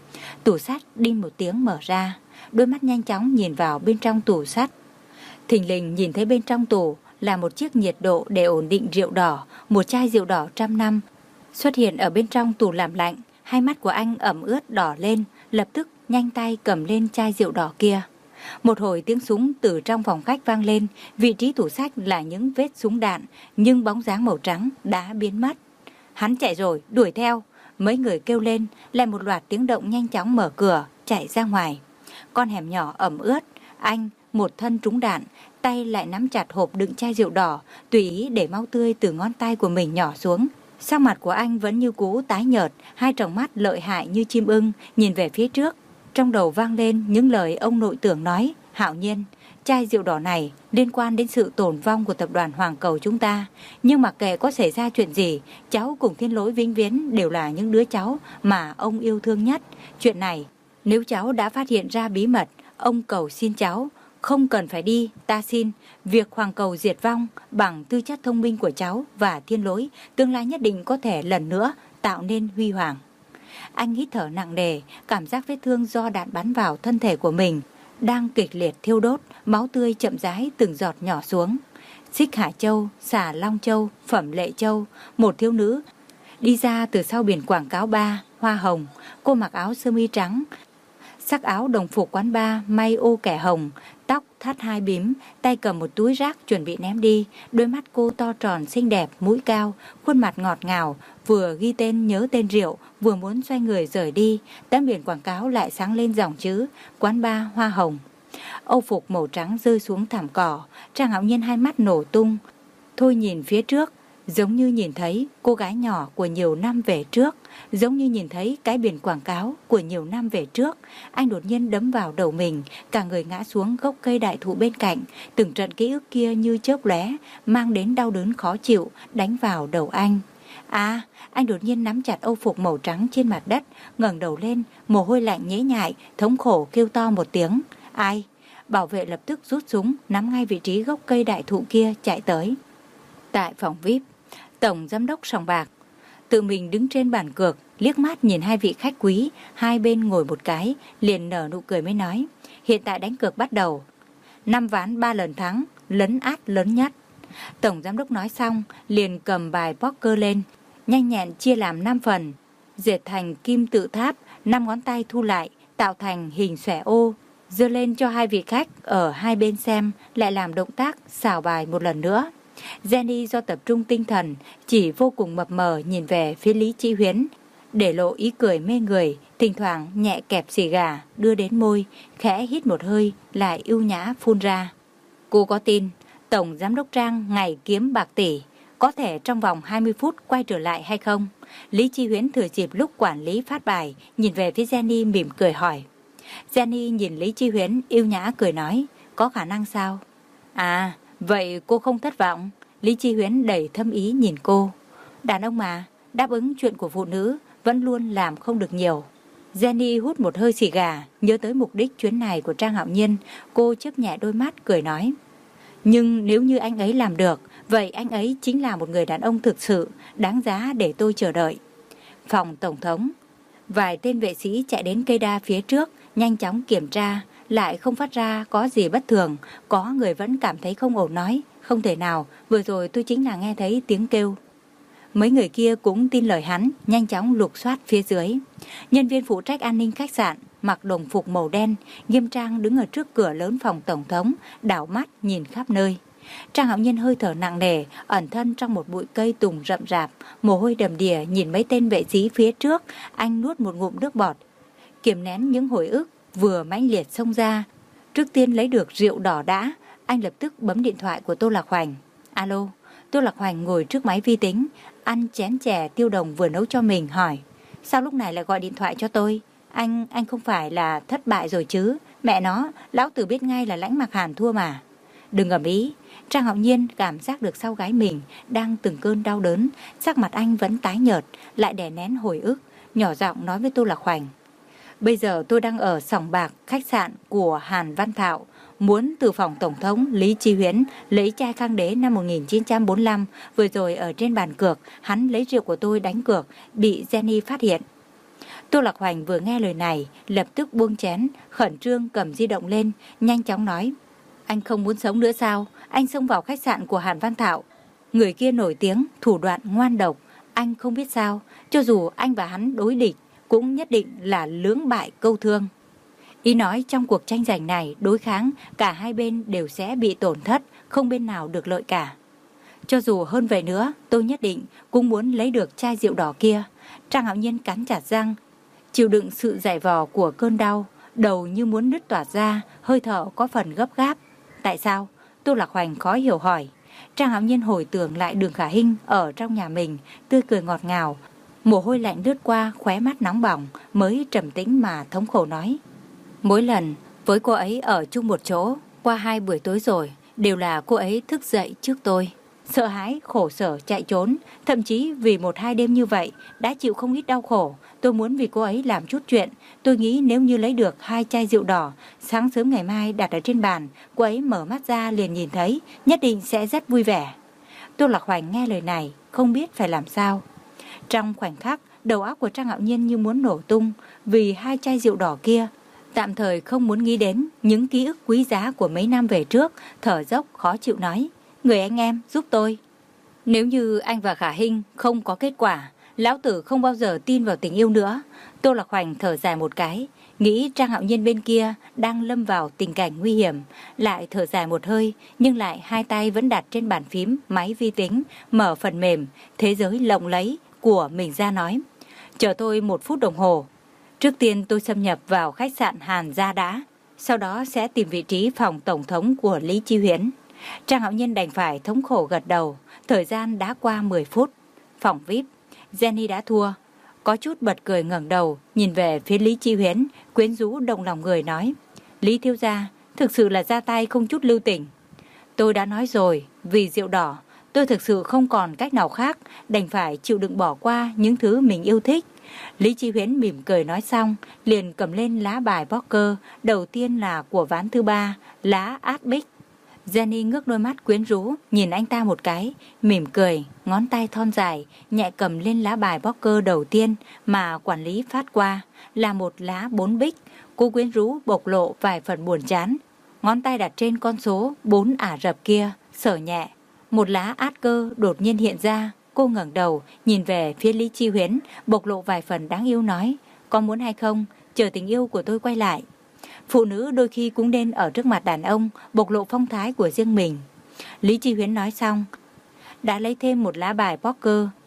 Tủ sắt đinh một tiếng mở ra, đôi mắt nhanh chóng nhìn vào bên trong tủ sắt. Thình lình nhìn thấy bên trong tủ là một chiếc nhiệt độ để ổn định rượu đỏ, một chai rượu đỏ trăm năm xuất hiện ở bên trong tủ làm lạnh. Hai mắt của anh ẩm ướt đỏ lên, lập tức nhanh tay cầm lên chai rượu đỏ kia. Một hồi tiếng súng từ trong phòng khách vang lên, vị trí tủ sách là những vết súng đạn, nhưng bóng dáng màu trắng đã biến mất. Hắn chạy rồi, đuổi theo. Mấy người kêu lên, lại một loạt tiếng động nhanh chóng mở cửa, chạy ra ngoài. Con hẻm nhỏ ẩm ướt, anh một thân trúng đạn, tay lại nắm chặt hộp đựng chai rượu đỏ, tùy ý để máu tươi từ ngón tay của mình nhỏ xuống. Sắc mặt của anh vẫn như cũ tái nhợt, hai tròng mắt lợi hại như chim ưng nhìn về phía trước. Trong đầu vang lên những lời ông nội tưởng nói: Hạo Nhiên, chai rượu đỏ này liên quan đến sự tổn vong của tập đoàn Hoàng Cầu chúng ta, nhưng mặc kệ có xảy ra chuyện gì, cháu cùng Thiên Lỗi vĩnh viễn đều là những đứa cháu mà ông yêu thương nhất. Chuyện này, nếu cháu đã phát hiện ra bí mật, ông cầu xin cháu không cần phải đi, ta xin. Việc Hoàng Cầu diệt vong bằng tư chất thông minh của cháu và Thiên Lỗi, tương lai nhất định có thể lần nữa tạo nên huy hoàng. Anh hít thở nặng nề, cảm giác vết thương do đạn bắn vào thân thể của mình đang kịch liệt thiêu đốt, máu tươi chậm rãi từng giọt nhỏ xuống. Xích Hà Châu, Xà Long Châu, Phẩm Lệ Châu, một thiếu nữ đi ra từ sau biển quảng cáo bar Hoa Hồng. Cô mặc áo sơ mi trắng, sắc áo đồng phục quán bar may ô kẻ hồng, tóc thắt hai bím, tay cầm một túi rác chuẩn bị ném đi. Đôi mắt cô to tròn xinh đẹp, mũi cao, khuôn mặt ngọt ngào, vừa ghi tên nhớ tên rượu, vừa muốn xoay người rời đi. Tấm biển quảng cáo lại sáng lên dòng chữ quán bar Hoa Hồng. Âu phục màu trắng rơi xuống thảm cỏ, Trang Hạo Nhiên hai mắt nổ tung. Thôi nhìn phía trước, giống như nhìn thấy cô gái nhỏ của nhiều năm về trước, giống như nhìn thấy cái biển quảng cáo của nhiều năm về trước. Anh đột nhiên đấm vào đầu mình, cả người ngã xuống gốc cây đại thụ bên cạnh. Từng trận ký ức kia như chớp lóe, mang đến đau đớn khó chịu, đánh vào đầu anh. À, anh đột nhiên nắm chặt âu phục màu trắng trên mặt đất, ngẩng đầu lên, mồ hôi lạnh nhễ nhại, thống khổ kêu to một tiếng. Ai? Bảo vệ lập tức rút súng, nắm ngay vị trí gốc cây đại thụ kia chạy tới. Tại phòng vi ai pi, tổng giám đốc sòng bạc tự mình đứng trên bàn cược, liếc mắt nhìn hai vị khách quý, hai bên ngồi một cái, liền nở nụ cười mới nói: hiện tại đánh cược bắt đầu, năm ván ba lần thắng, lấn át lớn nhất. Tổng giám đốc nói xong, liền cầm bài poker lên, nhanh nhẹn chia làm năm phần, dệt thành kim tự tháp, năm ngón tay thu lại, tạo thành hình xòe ô, giơ lên cho hai vị khách ở hai bên xem, lại làm động tác xào bài một lần nữa. Jenny do tập trung tinh thần, chỉ vô cùng mập mờ nhìn về phía Lý Chí Huyến, để lộ ý cười mê người, thỉnh thoảng nhẹ kẹp xì gà đưa đến môi, khẽ hít một hơi lại ưu nhã phun ra. Cô có tin Tổng Giám đốc Trang ngày kiếm bạc tỷ có thể trong vòng hai mươi phút quay trở lại hay không? Lý Chi Huyến thừa dịp lúc quản lý phát bài, nhìn về phía Jenny mỉm cười hỏi. Jenny nhìn Lý Chi Huyến yêu nhã cười nói, có khả năng sao? À, vậy cô không thất vọng? Lý Chi Huyến đầy thâm ý nhìn cô. Đàn ông mà, đáp ứng chuyện của phụ nữ vẫn luôn làm không được nhiều. Jenny hút một hơi xì gà, nhớ tới mục đích chuyến này của Trang Hạo Nhiên, cô chớp nhẹ đôi mắt cười nói. Nhưng nếu như anh ấy làm được, vậy anh ấy chính là một người đàn ông thực sự, đáng giá để tôi chờ đợi. Phòng Tổng thống. Vài tên vệ sĩ chạy đến cây đa phía trước, nhanh chóng kiểm tra, lại không phát ra có gì bất thường. Có người vẫn cảm thấy không ổn nói, không thể nào, vừa rồi tôi chính là nghe thấy tiếng kêu. Mấy người kia cũng tin lời hắn, nhanh chóng lục soát phía dưới. Nhân viên phụ trách an ninh khách sạn, mặc đồng phục màu đen, nghiêm trang đứng ở trước cửa lớn phòng Tổng thống, đảo mắt nhìn khắp nơi. Trang Hạo Nhiên hơi thở nặng nề, ẩn thân trong một bụi cây tùng rậm rạp, mồ hôi đầm đìa nhìn mấy tên vệ sĩ phía trước, anh nuốt một ngụm nước bọt, kiềm nén những hồi ức vừa mãnh liệt xông ra. Trước tiên lấy được rượu đỏ đã, anh lập tức bấm điện thoại của Tô Lạc Hoành. Alo, Tô Lạc Hoành ngồi trước máy vi tính, ăn chén chè tiêu đồng vừa nấu cho mình, hỏi. Sao lúc này lại gọi điện thoại cho tôi? Anh, anh không phải là thất bại rồi chứ? Mẹ nó, lão tử biết ngay là Lãnh Mặc Hàn thua mà. Đừng ầm ĩ. Trang Hạo Nhiên cảm giác được sau gáy mình đang từng cơn đau đớn, sắc mặt anh vẫn tái nhợt, lại đè nén hồi ức, nhỏ giọng nói với Tô Lạc Hoành. Bây giờ tôi đang ở sòng bạc khách sạn của Hàn Văn Thạo, muốn từ phòng Tổng thống Lý Chi Huyến lấy chai khang đế năm một nghìn chín trăm bốn mươi lăm, vừa rồi ở trên bàn cược, hắn lấy rượu của tôi đánh cược, bị Jenny phát hiện. Tô Lạc Hoành vừa nghe lời này, lập tức buông chén, khẩn trương cầm di động lên, nhanh chóng nói. Anh không muốn sống nữa sao? Anh xông vào khách sạn của Hàn Văn Thạo. Người kia nổi tiếng, thủ đoạn ngoan độc. Anh không biết sao, cho dù anh và hắn đối địch, cũng nhất định là lưỡng bại câu thương. Ý nói trong cuộc tranh giành này, đối kháng, cả hai bên đều sẽ bị tổn thất, không bên nào được lợi cả. Cho dù hơn vậy nữa, tôi nhất định cũng muốn lấy được chai rượu đỏ kia. Trang Hạo Nhiên cắn chặt răng, chịu đựng sự dày vò của cơn đau, đầu như muốn nứt toạc ra, hơi thở có phần gấp gáp. Tại sao? Tô Lạc Hoành khó hiểu hỏi. Trang Hạo Nhiên hồi tưởng lại Đường Khả Hinh ở trong nhà mình, tươi cười ngọt ngào, mồ hôi lạnh lướt qua khóe mắt nóng bỏng, mới trầm tĩnh mà thống khổ nói. Mỗi lần với cô ấy ở chung một chỗ, qua hai buổi tối rồi, đều là cô ấy thức dậy trước tôi. Sợ hãi, khổ sở, chạy trốn, thậm chí vì một hai đêm như vậy đã chịu không ít đau khổ. Tôi muốn vì cô ấy làm chút chuyện. Tôi nghĩ nếu như lấy được hai chai rượu đỏ, sáng sớm ngày mai đặt ở trên bàn, cô ấy mở mắt ra liền nhìn thấy, nhất định sẽ rất vui vẻ. Tô Lạc Hoành nghe lời này, không biết phải làm sao. Trong khoảnh khắc, đầu óc của Trang Hạo Nhiên như muốn nổ tung, vì hai chai rượu đỏ kia. Tạm thời không muốn nghĩ đến những ký ức quý giá của mấy năm về trước, thở dốc khó chịu nói. Người anh em giúp tôi. Nếu như anh và Khả Hinh không có kết quả, lão tử không bao giờ tin vào tình yêu nữa. Tô Lạc Hoành thở dài một cái, nghĩ Trang Hạo Nhiên bên kia đang lâm vào tình cảnh nguy hiểm, lại thở dài một hơi, nhưng lại hai tay vẫn đặt trên bàn phím máy vi tính, mở phần mềm thế giới lộng lẫy của mình ra nói. Chờ tôi một phút đồng hồ. Trước tiên tôi xâm nhập vào khách sạn Hàn Gia đã, sau đó sẽ tìm vị trí phòng tổng thống của Lý Chi Huyến. Trang Hạo Nhiên đành phải thống khổ gật đầu. Thời gian đã qua mười phút. Phòng vi ai pi, Jenny đã thua. Có chút bật cười ngẩng đầu, nhìn về phía Lý Chi Huyến, quyến rũ động lòng người nói. Lý thiếu gia, thực sự là ra tay không chút lưu tình. Tôi đã nói rồi, vì rượu đỏ, tôi thực sự không còn cách nào khác, đành phải chịu đựng bỏ qua những thứ mình yêu thích. Lý Chi Huyến mỉm cười nói xong, liền cầm lên lá bài poker, đầu tiên là của ván thứ ba, lá át bích. Jenny ngước đôi mắt quyến rũ, nhìn anh ta một cái, mỉm cười, ngón tay thon dài, nhẹ cầm lên lá bài poker đầu tiên mà quản lý phát qua, là một lá bốn bích. Cô quyến rũ bộc lộ vài phần buồn chán, ngón tay đặt trên con số bốn Ả Rập kia, sở nhẹ. Một lá át cơ đột nhiên hiện ra, cô ngẩng đầu, nhìn về phía Lý Chi Huyến, bộc lộ vài phần đáng yêu nói, có muốn hay không, chờ tình yêu của tôi quay lại. Phụ nữ đôi khi cũng nên ở trước mặt đàn ông, bộc lộ phong thái của riêng mình. Lý Chi Huyến nói xong, đã lấy thêm một lá bài poker,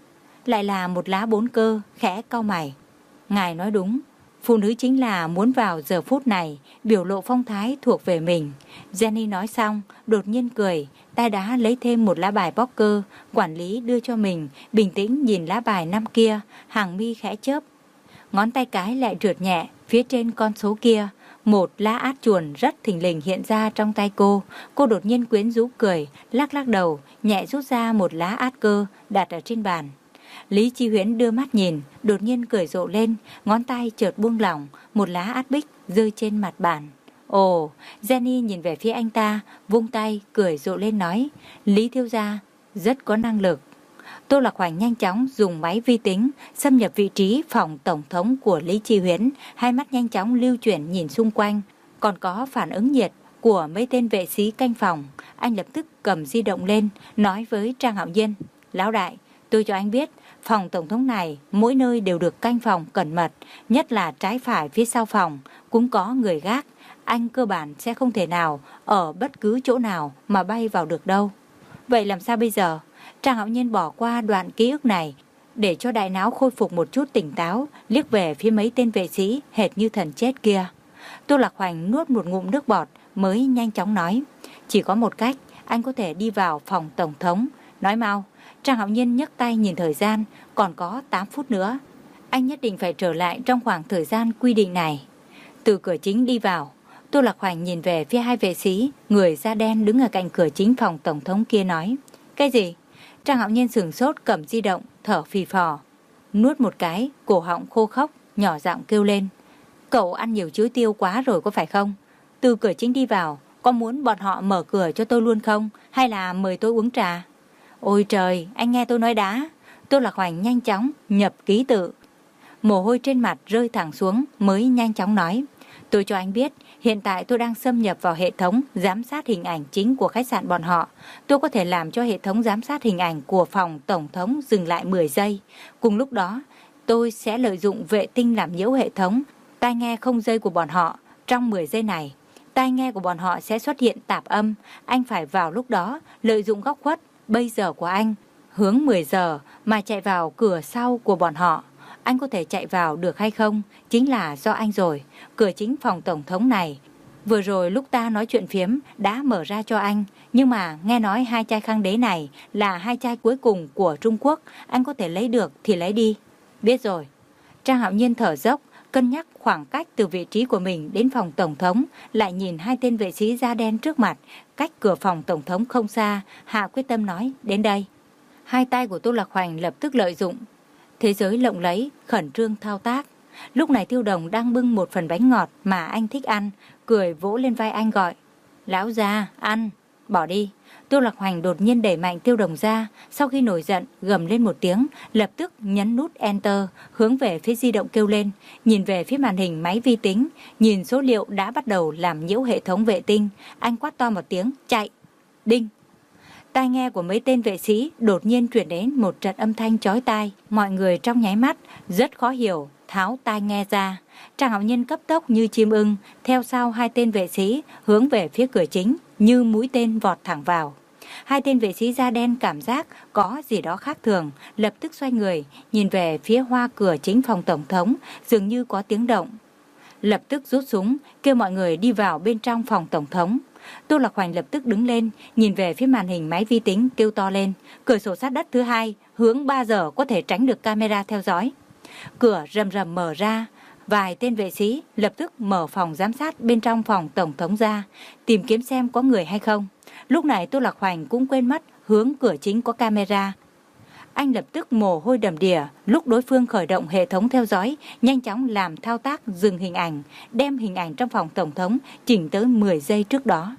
lại là một lá bốn cơ, khẽ cau mày. Ngài nói đúng, phụ nữ chính là muốn vào giờ phút này biểu lộ phong thái thuộc về mình. Jenny nói xong, đột nhiên cười, tay đã lấy thêm một lá bài poker, quản lý đưa cho mình, bình tĩnh nhìn lá bài năm kia, hàng mi khẽ chớp. Ngón tay cái lại trượt nhẹ, phía trên con số kia, một lá át chuồn rất thình lình hiện ra trong tay cô. Cô đột nhiên quyến rũ cười, lắc lắc đầu, nhẹ rút ra một lá át cơ, đặt ở trên bàn. Lý Chi Huyến đưa mắt nhìn, đột nhiên cười rộ lên, ngón tay chợt buông lỏng, một lá át bích rơi trên mặt bàn. Ồ, Jenny nhìn về phía anh ta, vung tay, cười rộ lên nói, Lý thiếu gia, rất có năng lực. Tô Lạc Hoành nhanh chóng dùng máy vi tính xâm nhập vị trí phòng tổng thống của Lý Chi Huyến, hai mắt nhanh chóng lưu chuyển nhìn xung quanh, còn có phản ứng nhiệt của mấy tên vệ sĩ canh phòng. Anh lập tức cầm di động lên, nói với Trang Hạo Nhiên, lão đại, tôi cho anh biết, phòng tổng thống này mỗi nơi đều được canh phòng cẩn mật, nhất là trái phải phía sau phòng cũng có người gác. Anh cơ bản sẽ không thể nào ở bất cứ chỗ nào mà bay vào được đâu. Vậy làm sao bây giờ? Trang Hạo Nhiên bỏ qua đoạn ký ức này để cho đại não khôi phục một chút tỉnh táo, liếc về phía mấy tên vệ sĩ hệt như thần chết kia. Tô Lạc Hoành nuốt một ngụm nước bọt mới nhanh chóng nói, chỉ có một cách, anh có thể đi vào phòng tổng thống. Nói mau. Trang Hạo Nhiên nhấc tay nhìn thời gian, còn có tám phút nữa. Anh nhất định phải trở lại trong khoảng thời gian quy định này. Từ cửa chính đi vào, Tô Lạc Hoành nhìn về phía hai vệ sĩ, người da đen đứng ở cạnh cửa chính phòng tổng thống kia nói, cái gì? Trang Hạo Nhiên sửng sốt cầm di động, thở phì phò. Nuốt một cái, cổ họng khô khốc, nhỏ giọng kêu lên. Cậu ăn nhiều chuối tiêu quá rồi có phải không? Từ cửa chính đi vào, có muốn bọn họ mở cửa cho tôi luôn không? Hay là mời tôi uống trà? Ôi trời, anh nghe tôi nói đã. Tô Lạc Hoành nhanh chóng nhập ký tự. Mồ hôi trên mặt rơi thẳng xuống mới nhanh chóng nói. Tôi cho anh biết, hiện tại tôi đang xâm nhập vào hệ thống giám sát hình ảnh chính của khách sạn bọn họ. Tôi có thể làm cho hệ thống giám sát hình ảnh của phòng tổng thống dừng lại mười giây. Cùng lúc đó, tôi sẽ lợi dụng vệ tinh làm nhiễu hệ thống tai nghe không dây của bọn họ. Trong mười giây này, tai nghe của bọn họ sẽ xuất hiện tạp âm. Anh phải vào lúc đó lợi dụng góc khuất bây giờ của anh, hướng mười giờ mà chạy vào cửa sau của bọn họ. Anh có thể chạy vào được hay không chính là do anh rồi. Cửa chính phòng tổng thống này vừa rồi lúc ta nói chuyện phiếm đã mở ra cho anh, nhưng mà nghe nói hai chai khang đế này là hai chai cuối cùng của Trung Quốc. Anh có thể lấy được thì lấy đi. Biết rồi. Trang Hạo Nhiên thở dốc, cân nhắc khoảng cách từ vị trí của mình đến phòng tổng thống, lại nhìn hai tên vệ sĩ da đen trước mặt, cách cửa phòng tổng thống không xa, hạ quyết tâm nói, đến đây. Hai tay của Tô Lạc Hoành lập tức lợi dụng thế giới lộng lẫy, khẩn trương thao tác. Lúc này Tiêu Đồng đang bưng một phần bánh ngọt mà anh thích ăn, cười vỗ lên vai anh gọi, lão già, ăn, bỏ đi. Tô Lạc Hoành đột nhiên đẩy mạnh Tiêu Đồng ra, sau khi nổi giận, gầm lên một tiếng, lập tức nhấn nút Enter, hướng về phía di động kêu lên, nhìn về phía màn hình máy vi tính, nhìn số liệu đã bắt đầu làm nhiễu hệ thống vệ tinh. Anh quát to một tiếng, chạy, đinh. Tai nghe của mấy tên vệ sĩ đột nhiên truyền đến một trận âm thanh chói tai, mọi người trong nháy mắt rất khó hiểu, tháo tai nghe ra. Trang Hạo Nhiên cấp tốc như chim ưng, theo sau hai tên vệ sĩ hướng về phía cửa chính, như mũi tên vọt thẳng vào. Hai tên vệ sĩ da đen cảm giác có gì đó khác thường, lập tức xoay người, nhìn về phía hoa cửa chính phòng tổng thống, dường như có tiếng động. Lập tức rút súng, kêu mọi người đi vào bên trong phòng tổng thống. Tô Lạc Hoành lập tức đứng lên, nhìn về phía màn hình máy vi tính, kêu to lên, cửa sổ sát đất thứ hai, hướng ba giờ có thể tránh được camera theo dõi. Cửa rầm rầm mở ra, vài tên vệ sĩ lập tức mở phòng giám sát bên trong phòng tổng thống ra, tìm kiếm xem có người hay không. Lúc này Tô Lạc Hoành cũng quên mất hướng cửa chính có camera. Anh lập tức mồ hôi đầm đìa, lúc đối phương khởi động hệ thống theo dõi, nhanh chóng làm thao tác dừng hình ảnh, đem hình ảnh trong phòng tổng thống chỉnh tới mười giây trước đó.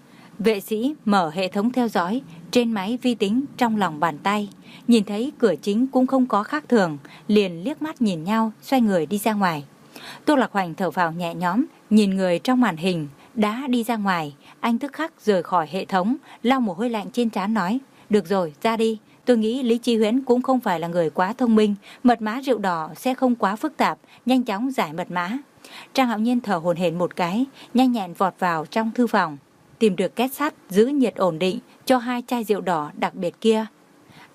Vệ sĩ mở hệ thống theo dõi trên máy vi tính trong lòng bàn tay, nhìn thấy cửa chính cũng không có khác thường, liền liếc mắt nhìn nhau, xoay người đi ra ngoài. Tô Lạc Hoành thở phào nhẹ nhõm, nhìn người trong màn hình đã đi ra ngoài, anh tức khắc rời khỏi hệ thống, lau mồ hôi lạnh trên trán nói, được rồi, ra đi. Tôi nghĩ Lý Chi Huyến cũng không phải là người quá thông minh, mật mã rượu đỏ sẽ không quá phức tạp, nhanh chóng giải mật mã. Trang Hạo Nhiên thở hổn hển một cái, nhanh nhẹn vọt vào trong thư phòng, tìm được két sắt giữ nhiệt ổn định cho hai chai rượu đỏ đặc biệt kia.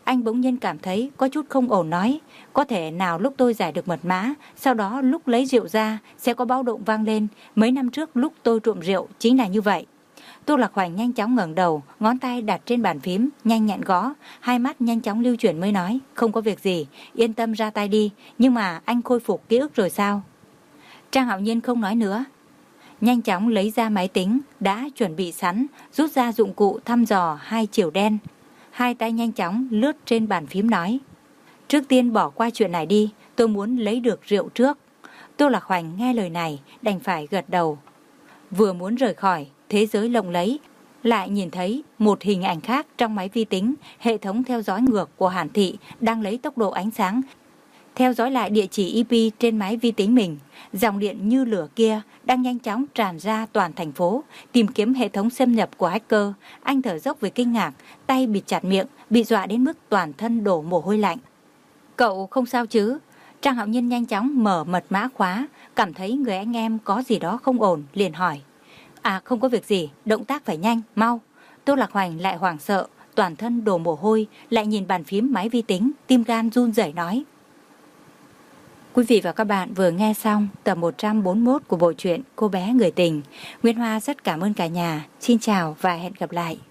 Anh bỗng nhiên cảm thấy có chút không ổn nói, có thể nào lúc tôi giải được mật mã, sau đó lúc lấy rượu ra sẽ có báo động vang lên. Mấy năm trước lúc tôi trộm rượu chính là như vậy. Tô Lạc Hoành nhanh chóng ngẩng đầu, ngón tay đặt trên bàn phím, nhanh nhẹn gõ, hai mắt nhanh chóng lưu chuyển mới nói, không có việc gì, yên tâm ra tay đi, nhưng mà anh khôi phục ký ức rồi sao? Trang Hạo Nhiên không nói nữa, nhanh chóng lấy ra máy tính đã chuẩn bị sẵn, rút ra dụng cụ thăm dò hai chiều đen, hai tay nhanh chóng lướt trên bàn phím nói, trước tiên bỏ qua chuyện này đi, tôi muốn lấy được rượu trước. Tô Lạc Hoành nghe lời này đành phải gật đầu, vừa muốn rời khỏi thế giới lộng lẫy, lại nhìn thấy một hình ảnh khác trong máy vi tính. Hệ thống theo dõi ngược của Hàn Thị đang lấy tốc độ ánh sáng theo dõi lại địa chỉ i pê trên máy vi tính mình. Dòng điện như lửa kia đang nhanh chóng tràn ra toàn thành phố, tìm kiếm hệ thống xâm nhập của hacker. Anh thở dốc với kinh ngạc, tay bịt chặt miệng, bị dọa đến mức toàn thân đổ mồ hôi lạnh. Cậu không sao chứ? Trang Hạo Nhiên nhanh chóng mở mật mã khóa, cảm thấy người anh em có gì đó không ổn, liền hỏi. À không có việc gì, động tác phải nhanh, mau. Tô Lạc Hoành lại hoảng sợ, toàn thân đổ mồ hôi, lại nhìn bàn phím máy vi tính, tim gan run rẩy nói. Quý vị và các bạn vừa nghe xong tập một trăm bốn mươi mốt của bộ truyện Cô bé người tình. Nguyễn Hoa rất cảm ơn cả nhà. Xin chào và hẹn gặp lại.